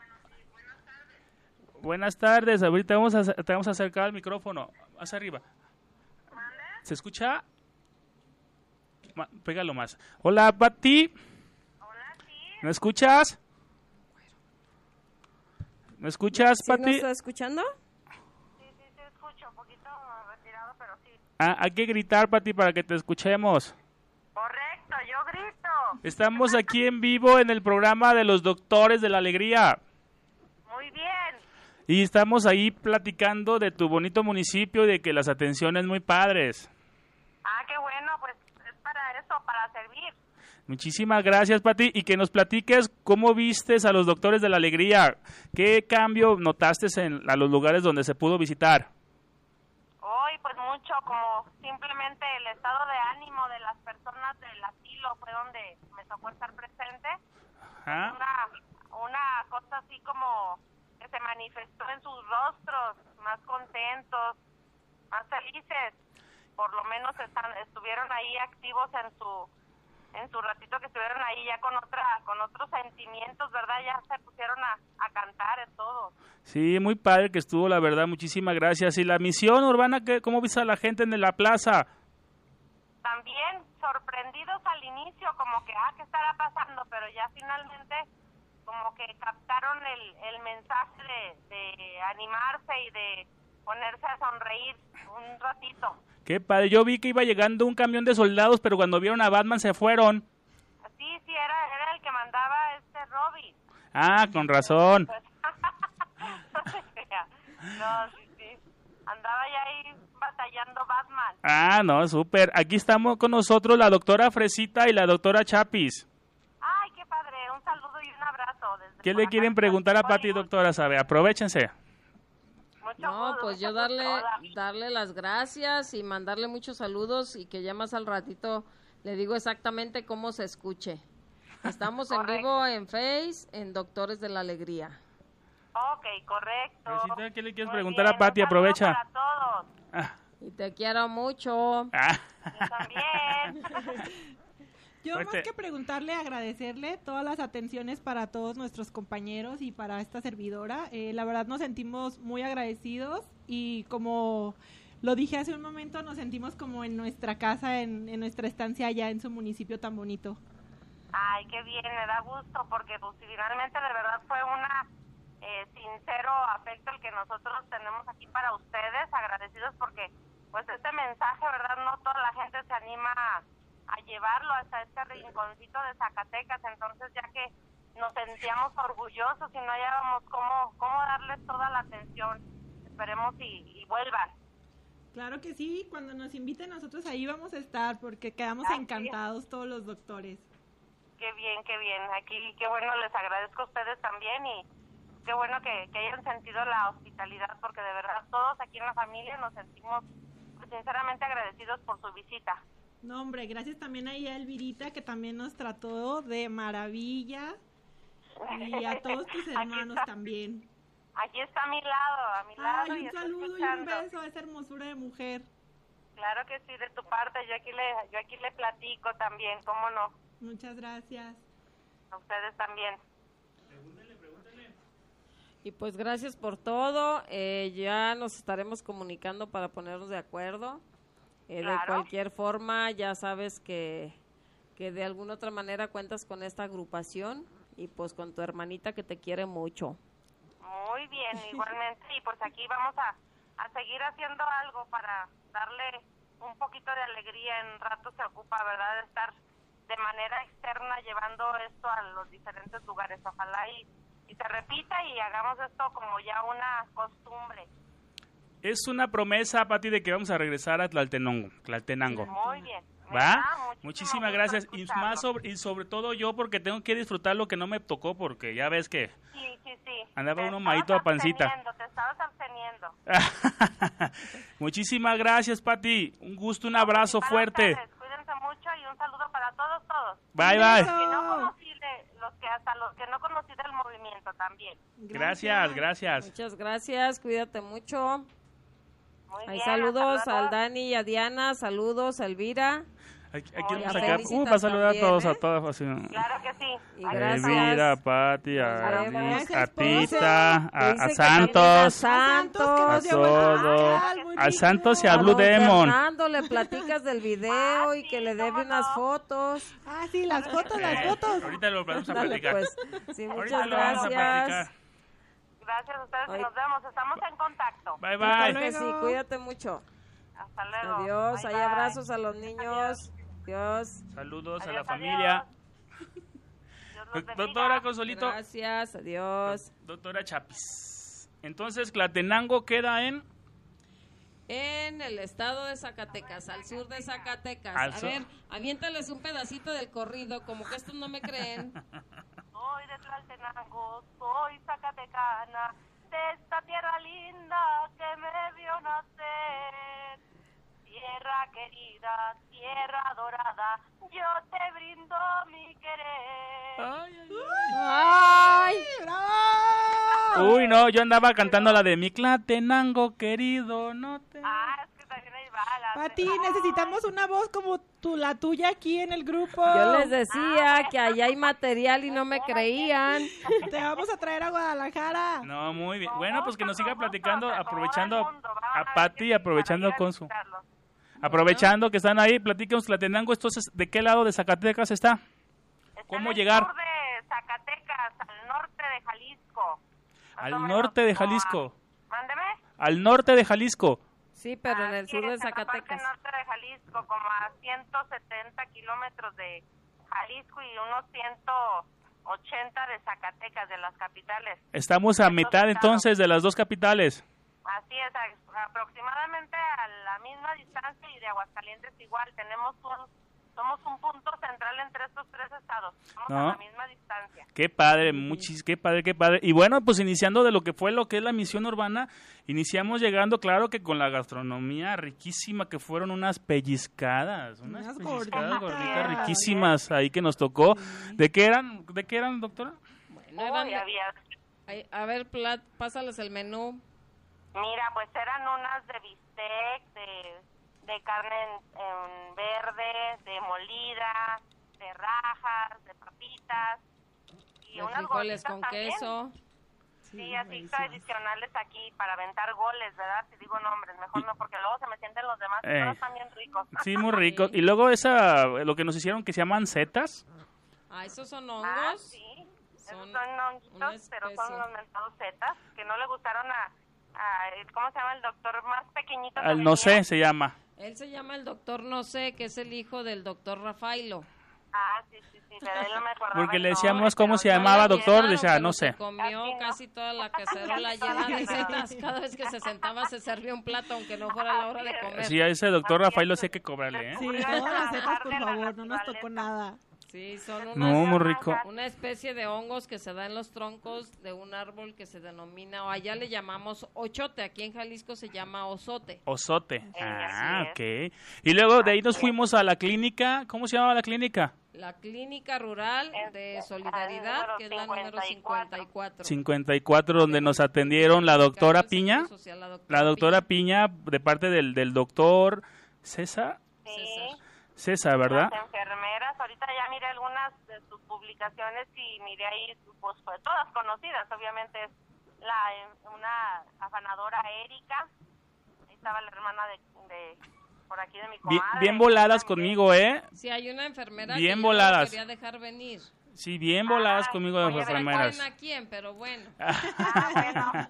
Buenas tardes. Ahorita vamos a, te vamos a acercar al micrófono. Hacia arriba. ¿Se escucha? Ma- pégalo más. Hola, Pati. ¿Me escuchas? ¿Me escuchas, ¿Sí nos Pati? está escuchando? Sí, sí, te escucho, un poquito retirado, pero sí. Ah, hay que gritar, Pati, para que te escuchemos. Correcto, yo grito. Estamos aquí en vivo en el programa de los Doctores de la Alegría. Muy bien. Y estamos ahí platicando de tu bonito municipio y de que las atenciones muy padres. Ah, qué bueno, pues es para eso, para servir. Muchísimas gracias, Pati, y que nos platiques cómo vistes a los Doctores de la Alegría. ¿Qué cambio notaste en a los lugares donde se pudo visitar? Hoy, pues mucho, como simplemente el estado de ánimo de las personas del asilo fue donde me tocó estar presente. Ajá. Una, una cosa así como que se manifestó en sus rostros, más contentos, más felices. Por lo menos están, estuvieron ahí activos en su en su ratito que estuvieron ahí ya con otra con otros sentimientos, ¿verdad? Ya se pusieron a, a cantar en todo. Sí, muy padre que estuvo, la verdad. Muchísimas gracias. ¿Y la misión urbana, qué, cómo viste a la gente en la plaza? También sorprendidos al inicio, como que, ah, ¿qué estará pasando? Pero ya finalmente como que captaron el, el mensaje de, de animarse y de ponerse a sonreír un ratito. Qué padre. Yo vi que iba llegando un camión de soldados, pero cuando vieron a Batman se fueron. Sí, sí, era, era el que mandaba este Robin. Ah, con razón. Pues, no se crea. No, sí, sí. Andaba ya ahí batallando Batman. Ah, no, súper. Aquí estamos con nosotros la doctora Fresita y la doctora Chapis. Ay, qué padre. Un saludo y un abrazo. Desde ¿Qué por le acá, quieren desde preguntar a Pati, Hollywood. doctora? Sabe, aprovechense. Mucho No, gusto, pues yo mucho darle, gusto. Hola. darle las gracias y mandarle muchos saludos y que ya más al ratito le digo exactamente cómo se escuche. Estamos en Correcto. vivo en Face, en Doctores de la Alegría. Ok, correcto. Fresita, ¿qué le quieres Muy preguntar a bien, Pati? un saludo Aprovecha. Para todos. Ah, Y te quiero mucho. ah. Yo también. Yo Fuerte. más que preguntarle, agradecerle todas las atenciones para todos nuestros compañeros y para esta servidora. Eh, la verdad nos sentimos muy agradecidos y como lo dije hace un momento, nos sentimos como en nuestra casa, en, en nuestra estancia allá en su municipio tan bonito. Ay, qué bien, me da gusto porque pues finalmente de verdad fue una eh, sincero afecto el que nosotros tenemos aquí para ustedes, agradecidos porque pues este mensaje, verdad, no toda la gente se anima a, a llevarlo hasta este rinconcito de Zacatecas, entonces ya que nos sentíamos orgullosos y no hallábamos cómo, cómo darles toda la atención, esperemos y, y vuelvan. Claro que sí, cuando nos inviten nosotros ahí vamos a estar porque quedamos Ah, encantados todos los doctores. Qué bien, qué bien. Aquí, qué bueno, les agradezco a ustedes también y qué bueno que, que hayan sentido la hospitalidad porque de verdad todos aquí en la familia nos sentimos pues, sinceramente agradecidos por su visita. No, hombre, gracias también ahí a Elvirita que también nos trató de maravilla y a todos tus hermanos está. también. Aquí está a mi lado, a mi lado. Ay, y un está saludo y un escuchando. beso a esa hermosura de mujer. Claro que sí, de tu parte, yo aquí le, yo aquí le platico también, cómo no, Muchas gracias. a ustedes también. Y pues gracias por todo. Eh, ya nos estaremos comunicando para ponernos de acuerdo. Eh, Claro. De cualquier forma, ya sabes que, que de alguna otra manera cuentas con esta agrupación y pues con tu hermanita que te quiere mucho. Muy bien, igualmente, y pues aquí vamos a, a seguir haciendo algo para darle un poquito de alegría. En rato se ocupa, ¿verdad?, de estar de manera externa llevando esto a los diferentes lugares. Ojalá y, y se repita y hagamos esto como ya una costumbre. Es una promesa, Pati, de que vamos a regresar a Tlaltenango. Tlaltenango. Muy bien. Me ¿Va? da muchísimo Muchísimas gusto gracias. Y escucharlo. más sobre, y sobre todo yo, porque tengo que disfrutar lo que no me tocó, porque ya ves que Sí, sí, sí. andaba Te uno estabas maíto a pancita. absteniendo, Te estabas absteniendo. Muchísimas gracias, Pati. Un gusto, un abrazo Para fuerte. ustedes, Cuídense mucho y un saludo para todos, todos. Bye, bye. Que no conocí de, los que hasta los que no conocí del movimiento también. Gracias, gracias. Muchas gracias, cuídate mucho. Muy Hay bien, saludos hasta al luego. Dani y a Diana, saludos a Elvira. Aquí, aquí Oye, vamos a a quedar. Felicitas Uh, va a saludar a también, todos, ¿eh? a todas. Así. Claro que sí. Y Ahí gracias. estamos. Elvira, a Pati, a, Nos vemos. Liz, a Gracias, Tita, a, Dice a que también a Santos, Santos, que a nos llevó el todo, tamal, muy a rico. Santos y a a Blue don Demon. Fernando le platicas del video Ah, y sí, que le cómo debe unas no. fotos. Ah, sí, las fotos, las Eh, fotos. ahorita lo vamos a Dale, platicar. pues. Sí, Ahorita muchas lo vamos a gracias. platicar. Gracias a ustedes Ay. y nos vemos. Estamos en contacto. Bye, Hasta bye. luego. Que sí, cuídate mucho. Hasta luego. Adiós, Bye, hay bye. abrazos a los niños. Adiós. Saludos a Adiós, la adiós. familia. Dios los bendiga. Doctora Consolito, Gracias, adiós. doctora Chapis. Entonces, Tlaltenango queda en... En el estado de Zacatecas, al sur de Zacatecas. Al A sur. ver, aviéntales un pedacito del corrido, como que estos no me creen. Soy de Tlaltenango, soy zacatecana, de esta tierra linda que me vio nacer. Tierra querida, tierra dorada, yo te brindo mi querer. Ay, ay, ¡Ay! ¡Bravo! ay. Uy, no, yo andaba cantando la de mi Tlaltenango querido, no te... Ah, es que también hay balas. Pati, necesitamos una voz como tu, la tuya aquí en el grupo. Yo les decía que allá hay material y no me creían. Te vamos a traer a Guadalajara. No, muy bien. Con Bueno, pues gusto, que nos siga con gusto, platicando, se acomoda aprovechando el mundo, van a ver Pati, que sí, aprovechando para ir a con su... visitarlos. Aprovechando que están ahí, platícanos Tlaltenango, entonces, ¿de qué lado de Zacatecas está? Está ¿Cómo en el llegar? sur de Zacatecas, al norte de Jalisco. Más Al o menos norte de como a- Jalisco. Mándeme. Al norte de Jalisco. Sí, pero en el Así sur de es, en la parte Zacatecas. norte de Jalisco, como a ciento setenta kilómetros de Jalisco y unos ciento ochenta de Zacatecas, de las capitales. Estamos a mitad entonces de las dos capitales. Así es, a- aproximadamente a la misma distancia y de Aguascalientes igual. Tenemos un, somos un punto central entre estos tres estados. Estamos No. a la misma distancia. Qué padre, muchis, qué padre, qué padre. Y bueno, pues iniciando de lo que fue lo que es la misión urbana, iniciamos llegando, claro que con la gastronomía riquísima, que fueron unas pellizcadas, unas, Unas pellizcadas gorditas. gorditas riquísimas ahí que nos tocó. ¿De qué eran, de qué eran, doctora? Bueno, Uy, eran de- había, Ay, a ver, plat, pásales el menú. mira, pues eran unas de bistec, de, de carne en, en verde, de molida, de rajas, de papitas. Y Los unas frijoles gorditas con también. queso. Sí, así buenísimas. tradicionales aquí para aventar goles, ¿verdad? Si digo nombres, mejor no, porque luego se me sienten los demás, Eh. pero están bien ricos. Sí, muy rico. Y luego esa, lo que nos hicieron que se llaman setas. Ah, esos son Ah, hongos. sí. Son Esos son una honguitos, pero especie. son los mentados zetas, que no le gustaron a, a el- ¿cómo se llama? El doctor más pequeñito. que Al no sé venía. se llama. Él se llama el doctor No sé, que es el hijo del doctor Rafailo. Ah, sí, sí, sí, pero él no me acordaba Porque el le nombre, decíamos cómo pero se yo llamaba, le doctor, Claro, decía, pero no se sé. comió Así no. casi toda la cacerola llena de setas. Cada vez que se sentaba se servía un plato, aunque no fuera la hora de comer. Sí, a ese doctor Rafael lo sé que cobrarle, ¿eh? Sí, Descubrió todas esa las setas, por parte de la favor, no nos tocó naturaleza. nada. Sí, son unas, No, muy rico. una especie de hongos que se da en los troncos de un árbol que se denomina, o allá le llamamos ochote, aquí en Jalisco se llama osote. Osote. Sí, Ah, así ok. Y luego de ahí nos fuimos a la clínica. ¿Cómo se llamaba la clínica? La Clínica Rural de Es- Solidaridad, ah, que es la número cincuenta y cuatro. cincuenta y cuatro, donde nos atendieron la doctora Del Piña. Seguro Social, la doctora, La doctora Piña, de parte del, del doctor César. Sí, César. César, ¿verdad? las enfermeras, ahorita ya miré algunas de sus publicaciones y miré ahí, pues, pues todas conocidas, obviamente es la eh, una afanadora Erika, ahí estaba la hermana de, de por aquí de mi Bien, comadre. bien voladas también. conmigo, ¿eh? Sí, hay una enfermera Bien que yo voladas. no quería dejar venir. Sí, bien voladas Ay, conmigo las oye, enfermeras. ¿Saben a quién? Pero bueno. Ah, bueno.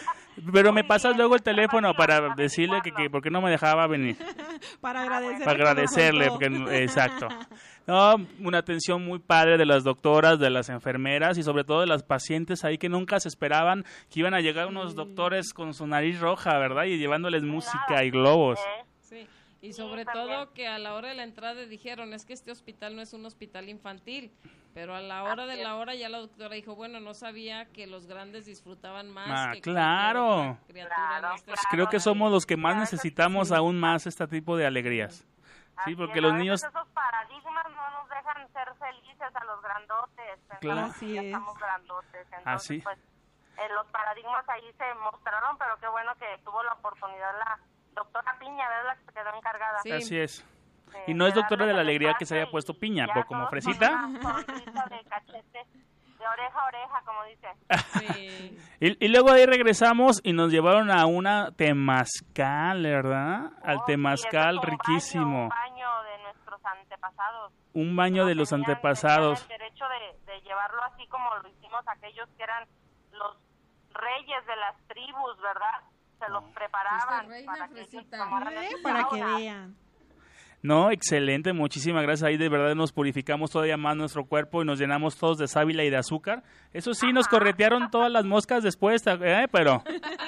Pero me Muy pasas bien, luego el está teléfono fácil para averiguarlo. decirle que, que por qué no me dejaba venir. Para agradecerle. Para que nos agradecerle, soltó. porque, exacto. No, una atención muy padre de las doctoras, de las enfermeras y sobre todo de las pacientes ahí que nunca se esperaban que iban a llegar unos doctores con su nariz roja, ¿verdad? Y llevándoles música y globos. ¿Eh? Sí. Y sobre también. todo que a la hora de la entrada dijeron, es que este hospital no es un hospital infantil, pero a la hora de la hora ya la doctora dijo, bueno, no sabía que los grandes disfrutaban más Ah, que claro. cualquier otra criatura en Claro, este claro. Creo que somos los que más Claro, eso necesitamos sí. aún más este tipo de alegrías. Sí, Así porque es, los a veces niños... esos paradigmas no nos dejan ser felices a los grandotes. Claro. Pensamos que Así ya es. estamos grandotes. Entonces, Así. pues, eh, los paradigmas ahí se mostraron, pero qué bueno que tuvo la oportunidad la doctora Piña, ¿verdad? La que se quedó encargada. Sí. Así es. de- Y no es de doctora darles de la el alegría que se haya espacio puesto y piña, ya pero como todos con fresita. una sonrisa de cachete, de oreja a oreja, como dice. Sí. Y, y luego ahí regresamos y nos llevaron a una temazcal, ¿verdad? Al Oh, sí, temazcal ese es un riquísimo. Baño, un baño de nuestros antepasados. Un baño de los Tenían- antepasados. tenían el derecho de, de llevarlo así como lo hicimos aquellos que eran los reyes de las tribus, ¿verdad? Se los preparaban Usted, reina para que ellos Fresita. tomaran Eh, esa para que aura. vean. No, excelente, muchísimas gracias. Ahí de verdad nos purificamos todavía más nuestro cuerpo y nos llenamos todos de sábila y de azúcar. Eso sí, nos corretearon todas las moscas después, ¿eh? Pero,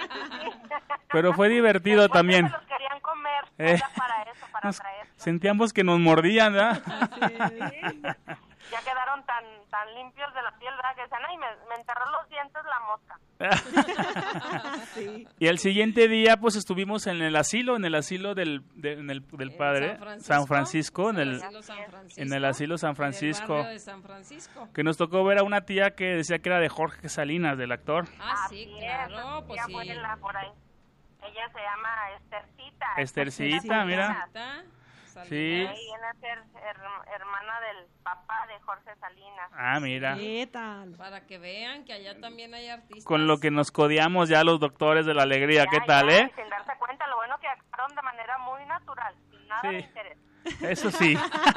pero fue divertido Después también. Se los querían comer, Eh, era para eso, para Nos traer. sentíamos que nos mordían, ¿verdad? Sí. Ya quedaron tan tan limpios de la piel, ¿verdad? Que decían, ay, me, me enterró los dientes la mosca. Sí. Y el siguiente día, pues estuvimos en el asilo, en el asilo del, de- en el- del En padre San Francisco, en el, asilo San Francisco, en el asilo San en el Francisco. barrio de San Francisco. que nos tocó ver a una tía que decía que era de Jorge Salinas, del actor. Ah, sí, Así es, claro, pues mi sí. abuela por ahí. Ella se llama Estercita. Estercita, mira. Está, Sí. Ella viene a ser her- hermana del papá de Jorge Salinas. Ah, mira. ¿Qué tal? Para que vean que allá también hay artistas. Con lo que nos codeamos ya los doctores de la alegría, ¿qué Ya, tal, ya, eh? y sin darse cuenta, lo bueno que actuaron de manera muy natural, sin nada Sí. de interés. Eso sí.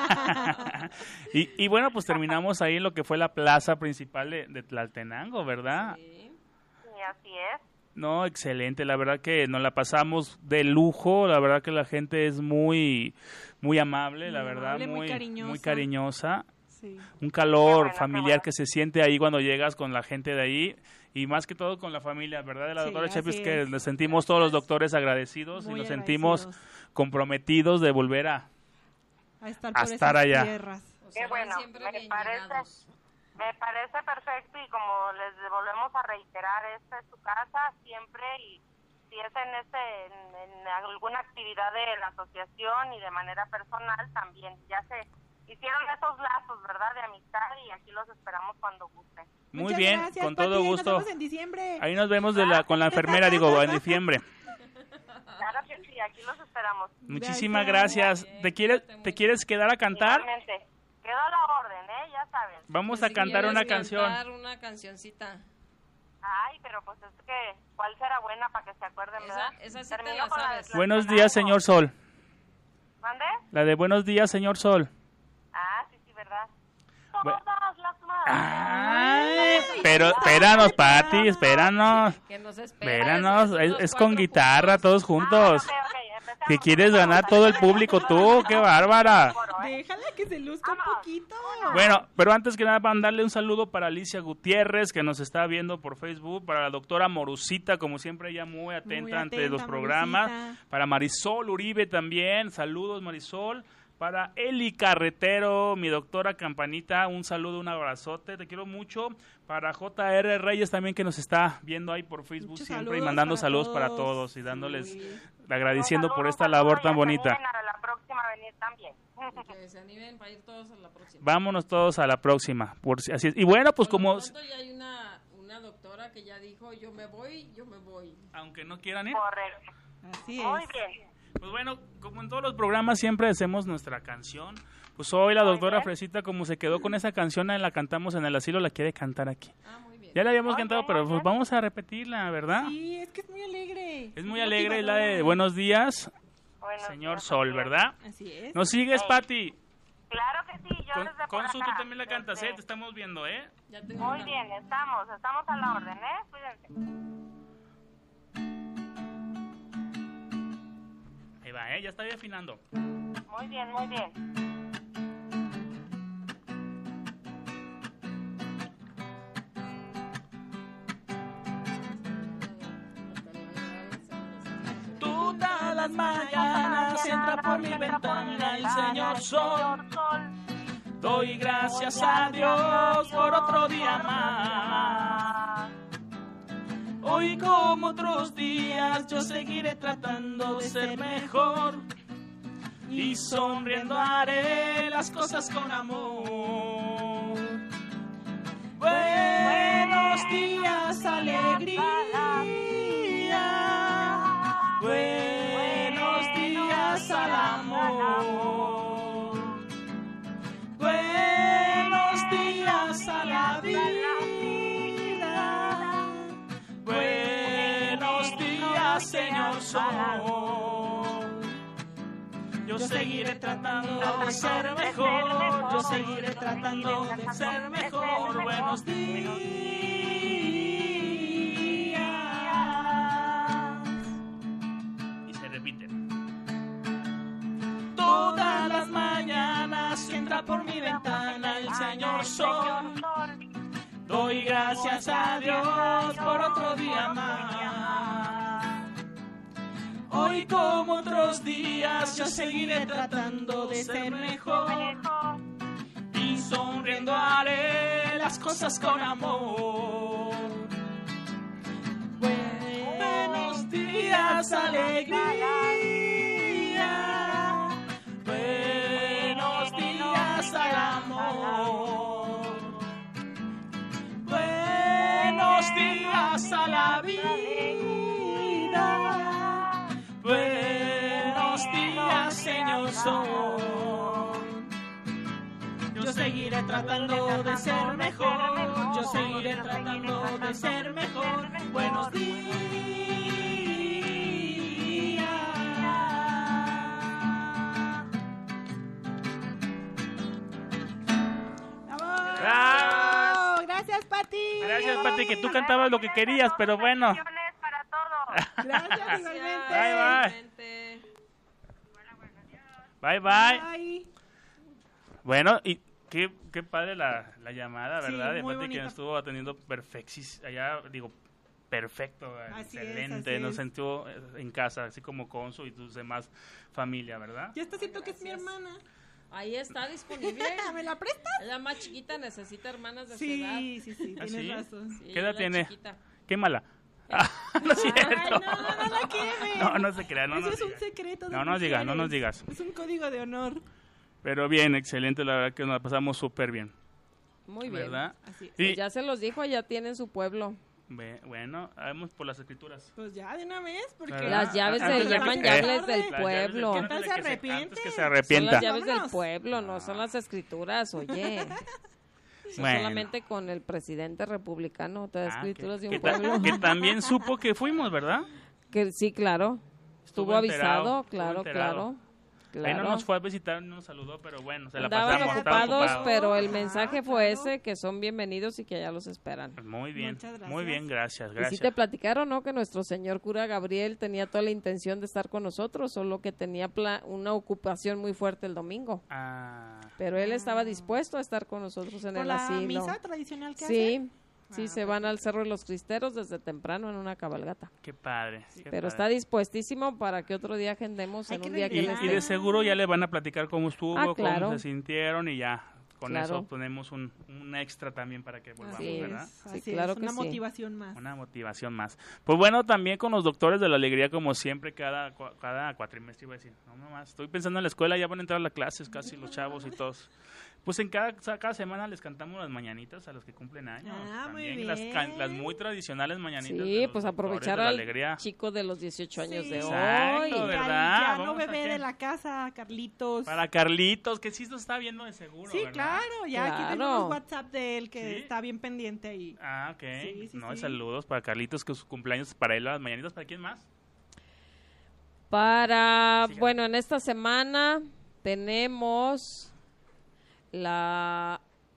y, y bueno, pues terminamos ahí en lo que fue la plaza principal de, de Tlaltenango, ¿verdad? Sí. Y así es. No, excelente, la verdad que nos la pasamos de lujo, la verdad que la gente es muy muy amable, la Muy verdad, amable, muy muy cariñosa. muy cariñosa. Sí. Un calor bueno, qué familiar bueno. que se siente ahí cuando llegas con la gente de ahí y más que todo con la familia, ¿verdad? De la Sí, doctora así Chepis, que es. nos sentimos todos los doctores agradecidos Muy y nos sentimos agradecidos comprometidos de volver a... a estar a por estar esas allá. tierras. O Qué sea, bueno, siempre me bien parece- llenados. Me parece perfecto y como les volvemos a reiterar, esta es su casa siempre y si es en, este, en, en alguna actividad de la asociación y de manera personal también. Ya se hicieron esos lazos, ¿verdad? De amistad y aquí los esperamos cuando gusten. Muy Muchas bien, gracias, con Pati, todo nos gusto. vemos en diciembre. Ahí nos vemos de la, con la enfermera, digo, en diciembre. Claro que sí, aquí los esperamos. Muchísimas Gracias. gracias. ¿Te quieres, ¿Te quieres quedar a cantar? Igualmente. Quedó a la orden, ¿eh? Ya saben. Vamos Pues a si cantar quieres una canción. cantar una cancioncita. Ay, pero pues es que, ¿cuál será buena para que se acuerden, Esa- verdad? esa sí te Termino la con de sabes. Buenos días, señor Sol. ¿Mande? La de Buenos días, señor Sol. Ah, sí, sí, ¿verdad? Bu- Todas las manos. Ay, pero espéranos, Pati, espéranos. Que nos espera. Espéranos, esos es, los es cuatro con guitarra, puntos. todos juntos. Ah, ok, ok, empezamos. Que quieres ganar todo el público tú, qué bárbara. Coro, ¿eh? Déjala que se luzca un Vamos. poquito. Bueno, pero antes que nada, mandarle un saludo para Alicia Gutiérrez, que nos está viendo por Facebook, para la doctora Morucita, como siempre, ella muy atenta, Muy ante atenta, los programas, Morucita. para Marisol Uribe también, saludos Marisol, para Eli Carretero, mi doctora Campanita, un saludo, un abrazote, te quiero mucho, para J R Reyes también, que nos está viendo ahí por Facebook Muchos siempre, y saludos mandando para saludos para todos. todos, y dándoles, Sí. agradeciendo Un por saludo, esta un saludo, labor y tan a bonita. Selena, a la próxima venir también. Que se animen para ir todos a la próxima. Vámonos todos a la próxima, por si- así es. Y bueno, pues Por lo como... pronto ya hay una, una doctora que ya dijo, yo me voy, yo me voy. Aunque no quieran ir. Correcto. Así es. Muy bien. Pues bueno, como en todos los programas siempre hacemos nuestra canción. Pues hoy la Muy doctora bien. Fresita, como se quedó con esa canción, la cantamos en el asilo, la quiere cantar aquí. Ah, muy bien. Ya la habíamos Muy cantado, bien, pero muy pues bien. vamos a repetirla, ¿verdad? Sí, es que es muy alegre. Es muy alegre, es la de Buenos días, Buenos señor días, Sol, así es. ¿verdad? Así es. ¿Nos sigues, Ey. Pati? Claro que sí, yo Con, desde por Consu, tú acá, también la cantas, desde- ¿eh? Te estamos viendo, ¿eh? Ya tengo Muy una. bien, estamos, estamos a la orden, ¿eh? Cuídense. Ahí va, ¿eh? Ya está afinando. Muy bien, muy bien. Todas las mañanas entra por mi ventana el señor Sol. Doy gracias a Dios por otro día más. Hoy como otros días yo seguiré tratando de ser mejor y sonriendo haré las cosas con amor. Buenos días, alegría. Buenos días al amor. Buenos días a la vida. Buenos días, señor Sol. Yo seguiré tratando de ser mejor. Yo seguiré tratando de ser mejor. Buenos días. Y se repite. Todas las mañanas entra por mi ventana el señor Sol. Doy gracias a Dios por otro día más. Hoy como otros días yo seguiré tratando de ser mejor y sonriendo haré las cosas con amor. Buenos días, alegría. Buenos días al amor. Buenos días a la vida. Buenos días, señor Sol. Yo seguiré tratando de ser mejor. Yo seguiré tratando de ser mejor. Buenos días. ¡Bravo! Gracias, Pati. Gracias, Pati, que tú cantabas lo que querías, pero bueno. Bendiciones para todos. Gracias, igualmente. Bye, bye. Igualmente. Bye, bye. Bye. Bueno, y qué, qué padre la, la llamada, Sí, ¿verdad? De muy Pati, que bonita. nos estuvo atendiendo perfectis, allá, digo, perfecto, Así es, excelente, así nos es. sintió en casa, así como Consu y tus demás familia, ¿verdad? Ya está siento que es mi Gracias. hermana. Ahí está disponible. ¿Me la prestas? Es la más chiquita, necesita hermanas de su edad. Sí, sí, sí, ¿Ah, tienes sí? razón. Sí, ¿Qué edad es la tiene? chiquita. Quémala. Ah, no es Ay, cierto. no, no la queme. No, no se crea, no Eso nos es un digas. secreto de No nos digas, no nos mujeres. digas. Es un código de honor. Pero bien, excelente, la verdad que nos la pasamos súper bien, Muy bien. ¿verdad? Así es. Y, Pues ya se los dijo, ya tienen su pueblo. Ve- bueno, vamos por las escrituras. Pues ya, de una vez, porque... ¿Verdad? Las llaves Antes del de llaman que- llaves eh, del las llaves pueblo. del- ¿Qué tal antes se de que arrepiente? Antes que se Son arrepienta. las llaves del Vámonos. pueblo, no son las escrituras, oye. Son Bueno. solamente con el presidente republicano, te da Ah, escrituras que, de que un ta- pueblo. que también supo que fuimos, ¿verdad? Que sí, claro. Estuvo enterado, avisado, estuvo claro, enterado. claro. Ahí Claro. no nos fue a visitar, no nos saludó, pero bueno, se la Andaban pasamos. estaba ocupados, ocupado. pero el Ajá, mensaje fue claro. ese, que son bienvenidos y que ya los esperan. Muy bien, Muchas gracias. muy bien, gracias, Y gracias. sí te platicaron, ¿no? Que nuestro señor cura Gabriel tenía toda la intención de estar con nosotros, solo que tenía pla- una ocupación muy fuerte el domingo. Ah, Pero él estaba dispuesto a estar con nosotros en ¿Por el la asilo. misa tradicional que Sí, hacen? sí, Ah, se van al Cerro de los Cristeros desde temprano en una cabalgata. qué padre. qué Pero está padre. dispuestísimo para que otro día agendemos Hay en que un día que Y, él regresar. y esté. de seguro ya le van a platicar cómo estuvo, Ah, claro. cómo se sintieron y ya. Con Claro. eso ponemos un, un extra también para que volvamos, Así ¿verdad? es. Sí, Así claro es, que una sí. motivación más. Una motivación más. Pues bueno, también con los doctores de la alegría, como siempre, cada, cua- cada cuatrimestre iba a decir, no nomás, estoy pensando en la escuela, ya van a entrar a las clases casi los chavos y todos. Pues en cada, cada semana les cantamos las mañanitas a los que cumplen años. Ah, muy También las, can- bien. las muy tradicionales mañanitas. de Sí, los pues doctores aprovechar de la al alegría. chico de los dieciocho años Sí. de Exacto, hoy. Y al ¿verdad? ya no Vamos a bebé que- de la casa, Carlitos. Para Carlitos, que sí nos está viendo de seguro, Sí, ¿verdad? claro, ya aquí Claro. tenemos WhatsApp de él que Sí. está bien pendiente ahí. Ah, ok. Sí, sí, no, sí. saludos para Carlitos, que su cumpleaños para él, las mañanitas. ¿Para quién más? Para, Sigan. bueno, en esta semana tenemos la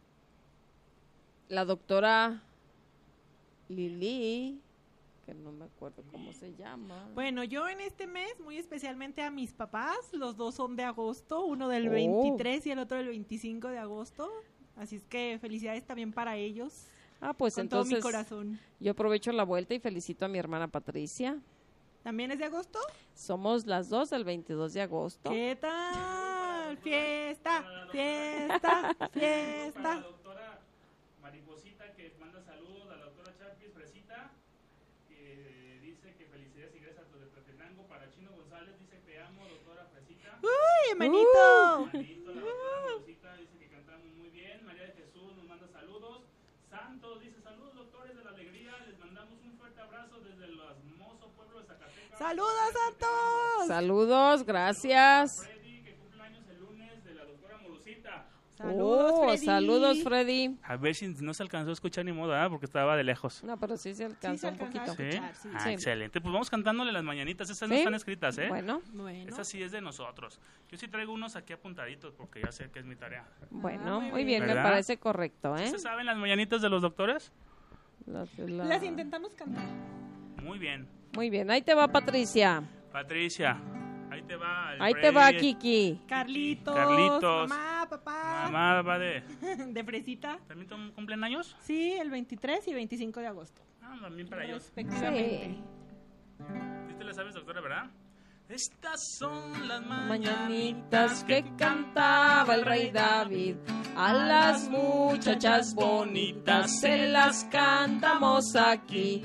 la doctora Lili, que no me acuerdo cómo se llama. Bueno, yo en este mes, muy especialmente a mis papás, los dos son de agosto, uno del Oh. veintitrés y el otro del veinticinco de agosto. Así es que felicidades también para ellos. Ah, pues con todo entonces mi corazón. yo aprovecho la vuelta y felicito a mi hermana Patricia. ¿También es de agosto? Somos las dos del veintidós de agosto. ¿Qué tal? Fiesta, fiesta, Para la fiesta. doctora Mariposita, que manda saludos a la doctora Chapis Fresita, que dice que felicidades y gracias a tu de Tlatenango. Para Chino González dice te amo, doctora Fresita. ¡Uy, manito! Manito, la doctora Mariposita dice que cantamos muy bien. María de Jesús nos manda saludos. Santos dice saludos, doctores de la alegría. Les mandamos un fuerte abrazo desde el hermoso pueblo de Zacatecas. ¡Saludos, Santos! Saludos, gracias. Freddy, que cumple años el lunes, de la doctora Morucita. Saludos, Oh, Freddy. saludos, Freddy. A ver si no se alcanzó a escuchar ni modo, ¿verdad? Porque estaba de lejos. No, pero sí se alcanzó Sí se un alcanzaba a poquito. ¿Sí? escuchar, sí. Ah, Sí. excelente. Pues vamos cantándole las mañanitas. Esas no ¿Sí? están escritas, ¿eh? Bueno, Bueno, Esta sí es de nosotros. Yo sí traigo unos aquí apuntaditos porque ya sé que es mi tarea. bueno, muy muy bien, me ¿Verdad? parece correcto, ¿eh? ¿Se saben las mañanitas de los doctores? Las de la- las intentamos cantar. Muy bien. Muy bien, ahí te va Patricia. Patricia, ahí te va. el Ahí te va Freddy. Kiki. Carlitos, Carlitos. mamá, papá, Mamá, va de... de Fresita. ¿También tom- cumplen años? Sí, el veintitrés y veinticinco de agosto. Ah, también para ellos. Respectivamente. Sí. ¿Sí te la sabes, doctora, verdad? Estas son las Mañanitas que cantaba el rey David, a las muchachas bonitas se las cantamos aquí.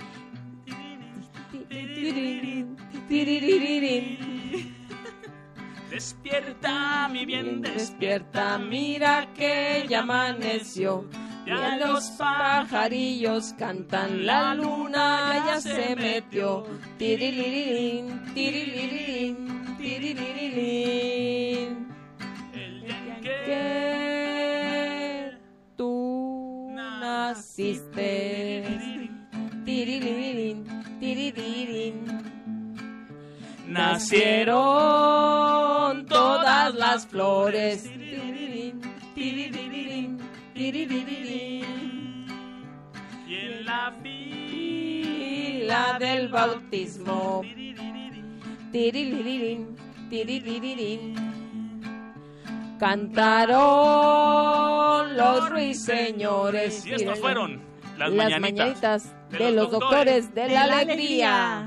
Tiriririn, tiriririn. Despierta, mi bien, Despierta, mira que ya amaneció. Ya los pajarillos cantan, la luna ya se metió. Tiriririn, tiriririn, tiriririn. El día en que Que tú naciste. Tiriririn, tiriririn. Nacieron todas las flores. Tiriririn, tiriririn, tiriririn. y en la Fila del bautismo. Tiriririn, tiriririn. Cantaron los ruiseñores. Y estas fueron las, las mañanitas, mañanitas de los doctores de la alegría.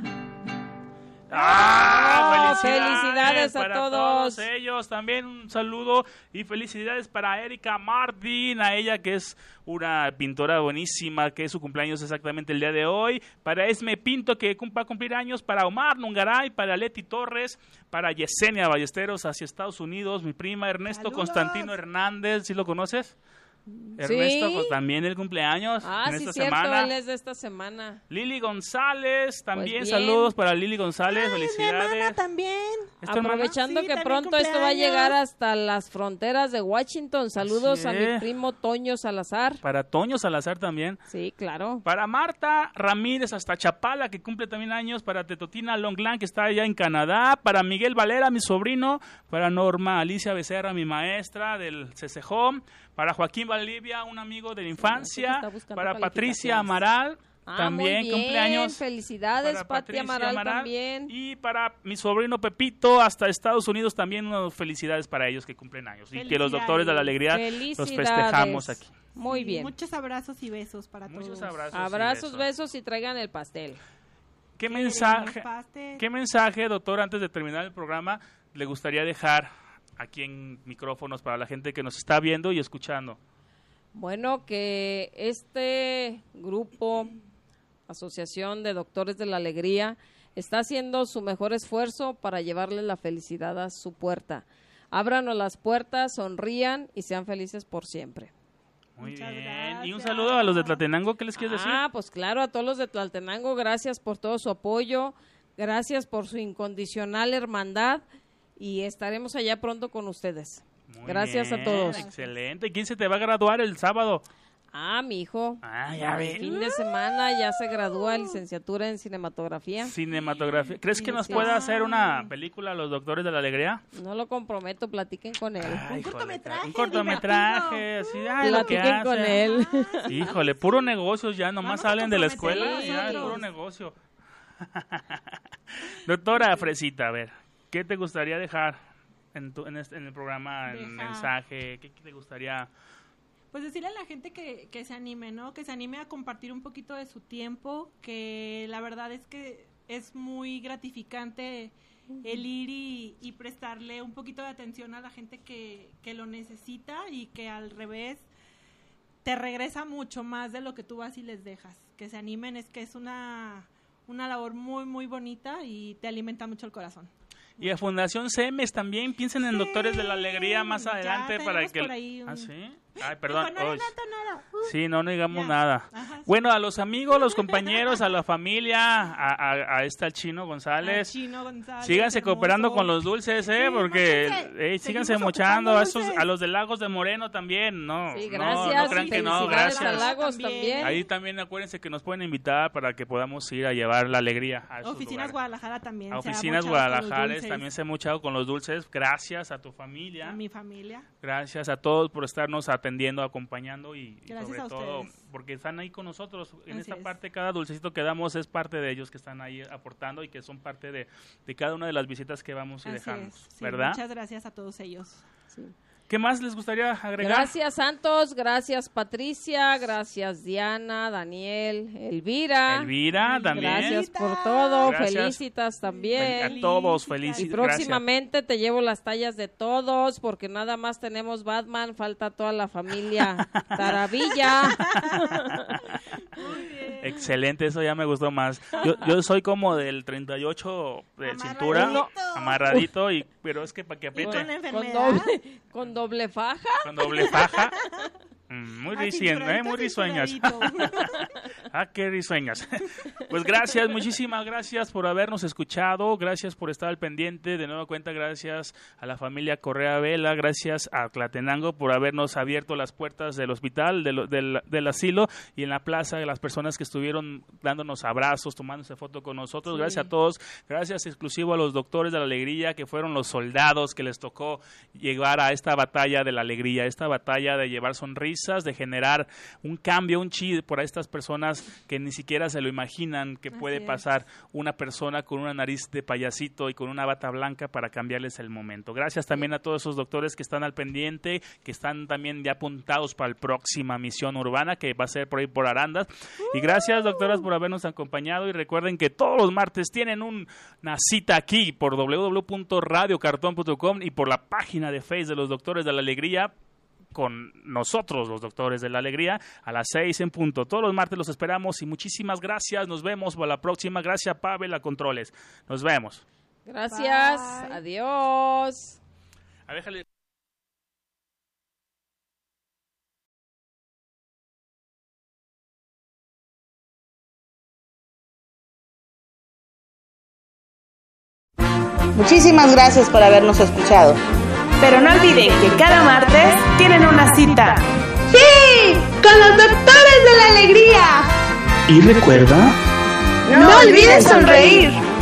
¡Ah! ¡Felicidades! ¡Felicidades a para todos! ellos! También un saludo y felicidades para Erika Martín, a ella que es una pintora buenísima, que es su cumpleaños exactamente el día de hoy. Para Esme Pinto, que va a cumplir años. Para Omar Nungaray, para Leti Torres, para Yesenia Ballesteros hacia Estados Unidos. Mi prima Ernesto ¡Saludos! Constantino Hernández, ¿sí lo conoces? Ernesto, Sí. pues también el cumpleaños Ah, en sí, esta cierto, semana. él es de esta semana. Lili González, también Pues bien. saludos para Lili González, Ay, es mi hermana felicidades. también. ¿Es tu hermana? Aprovechando Sí, que también pronto esto va a cumpleaños. llegar hasta las fronteras de Washington. Saludos Así a mi es. primo Toño Salazar. Para Toño Salazar también. Sí, claro. Para Marta Ramírez hasta Chapala, que cumple también años. Para Tetotina Longland, que está allá en Canadá. Para Miguel Valera, mi sobrino. Para Norma Alicia Becerra, mi maestra del C C J O M. Para Joaquín Valdivia, un amigo de la infancia. está buscando Para Patricia calificaciones. Amaral, Ah, también muy bien. cumpleaños. Felicidades, Para Pati Patricia Amaral, también. Y para mi sobrino Pepito, hasta Estados Unidos, también unas felicidades para ellos que cumplen años. Y que los doctores de la alegría los Felicidades. festejamos aquí. Muy Sí, bien. Muchos abrazos y besos para Muchos todos. abrazos. y Abrazos, besos. besos y traigan el pastel. ¿Qué Queremos mensaje, pastel. ¿Qué mensaje, doctor, antes de terminar el programa, le gustaría dejar aquí en micrófonos para la gente que nos está viendo y escuchando? Bueno, que este grupo, Asociación de Doctores de la Alegría, está haciendo su mejor esfuerzo para llevarle la felicidad a su puerta. Ábranos las puertas, sonrían y sean felices por siempre. Muy Muchas bien. gracias. Y un saludo a los de Tlatenango, ¿qué les quieres decir? Ah, pues claro, a todos los de Tlaltenango, gracias por todo su apoyo, gracias por su incondicional hermandad y estaremos allá pronto con ustedes. Muy Gracias a bien, todos. Excelente. ¿Y quién se te va a graduar el sábado? Ah, mi hijo. Ah, ya El ve. fin de semana ya se gradúa licenciatura en cinematografía. Cinematografía. ¿Crees que nos Sí. pueda hacer una película Los Doctores de la Alegría? No lo comprometo, platiquen con él. Ay, híjole, cortometraje Un cortometraje, así, ay, lo que Platiquen con hace. él. Híjole, puro negocios ya, nomás Vamos a salen de la escuela comprometernos y ya, nosotros. puro negocio. Doctora Fresita, a ver, ¿qué te gustaría dejar en, tu, en, este, en el programa, en Dejar. mensaje? ¿Qué, qué te gustaría? Pues decirle a la gente que, que se anime, ¿no? Que se anime a compartir un poquito de su tiempo, que la verdad es que es muy gratificante el ir y, y prestarle un poquito de atención a la gente que, que lo necesita y que al revés te regresa mucho más de lo que tú vas y les dejas. Que se animen, es que es una, una labor muy, muy bonita y te alimenta mucho el corazón. Y a Fundación CEMES también, piensen en Sí, Doctores de la Alegría más ya adelante para tenemos que... por ahí un- ¿Ah, sí? Ay, perdón. No, no, no, Uy. no, no, no. Uh, Sí, no, no digamos ya. nada. Ajá, sí. Bueno, a los amigos, los compañeros, a la familia, a, a, a este al Chino González, Al Chino González, síganse hermoso. cooperando con los dulces, ¿eh? Sí, Porque móchense. eh, síganse Seguimos mochando ocupando a, esos, dulces. a los de Lagos de Moreno también, ¿no? Sí, no, gracias. no crean que no, Felicidades gracias. a Lagos También. también. Ahí también acuérdense que nos pueden invitar para que podamos ir a llevar la alegría a esos Oficinas lugares. Guadalajara también. A se ha Oficinas mochado con los Guadalajara dulces. también se ha mochado con los dulces. Gracias a tu familia. A mi familia. Gracias a todos por estarnos atendiendo, acompañando y, y Gracias sobre a todo ustedes. porque están ahí con nosotros. En Así esta es. parte, cada dulcecito que damos es parte de ellos que están ahí aportando y que son parte de, de cada una de las visitas que vamos y Así dejamos, es. Sí, ¿verdad? Muchas gracias a todos ellos. Sí. ¿Qué más les gustaría agregar? Gracias, Santos. Gracias, Patricia. Gracias, Diana, Daniel, Elvira. Elvira también. Gracias por todo. Gracias. Felicitas también. A todos, Y felices. Y próximamente te llevo las tallas de todos, porque nada más tenemos Batman, falta toda la familia Taravilla. Muy bien. Excelente, eso ya me gustó más. Yo, yo soy como del treinta y ocho de Amarradito. cintura, amarradito, y pero es que para que Y apriete con la Con enfermedad. doble, con doble faja. con doble faja. Mm, muy Así, risueñas, ¿eh? Muy risueñas. cinturadito. Ah, qué risueñas. Pues gracias, muchísimas gracias por habernos escuchado, gracias por estar al pendiente, de nueva cuenta gracias a la familia Correa Vela, gracias a Tlatenango por habernos abierto las puertas del hospital, del, del, del asilo y en la plaza, de las personas que estuvieron dándonos abrazos, tomándose foto con nosotros, Sí. gracias a todos, gracias exclusivo a los doctores de la alegría que fueron los soldados que les tocó llegar a esta batalla de la alegría, esta batalla de llevar sonrisas, de generar un cambio, un chip por estas personas que ni siquiera se lo imaginan que Así puede es. pasar una persona con una nariz de payasito y con una bata blanca para cambiarles el momento. Gracias también a todos esos doctores que están al pendiente, que están también ya apuntados para la próxima misión urbana que va a ser por ahí por Arandas. Y gracias, doctoras, por habernos acompañado y recuerden que todos los martes tienen un- una cita aquí por doble u doble u doble u punto radio cartón punto com y por la página de Facebook de los Doctores de la Alegría con nosotros, los Doctores de la Alegría, a las seis en punto. Todos los martes los esperamos y muchísimas gracias. Nos vemos para la próxima. Gracias, Pavel, a Controles. Nos vemos. Gracias. Bye. Adiós. A ver, déjale- Muchísimas gracias por habernos escuchado. Pero no olviden que cada martes tienen una cita. ¡Sí! ¡Con los doctores de la alegría! Y recuerda... ¡No, no olvides sonreír!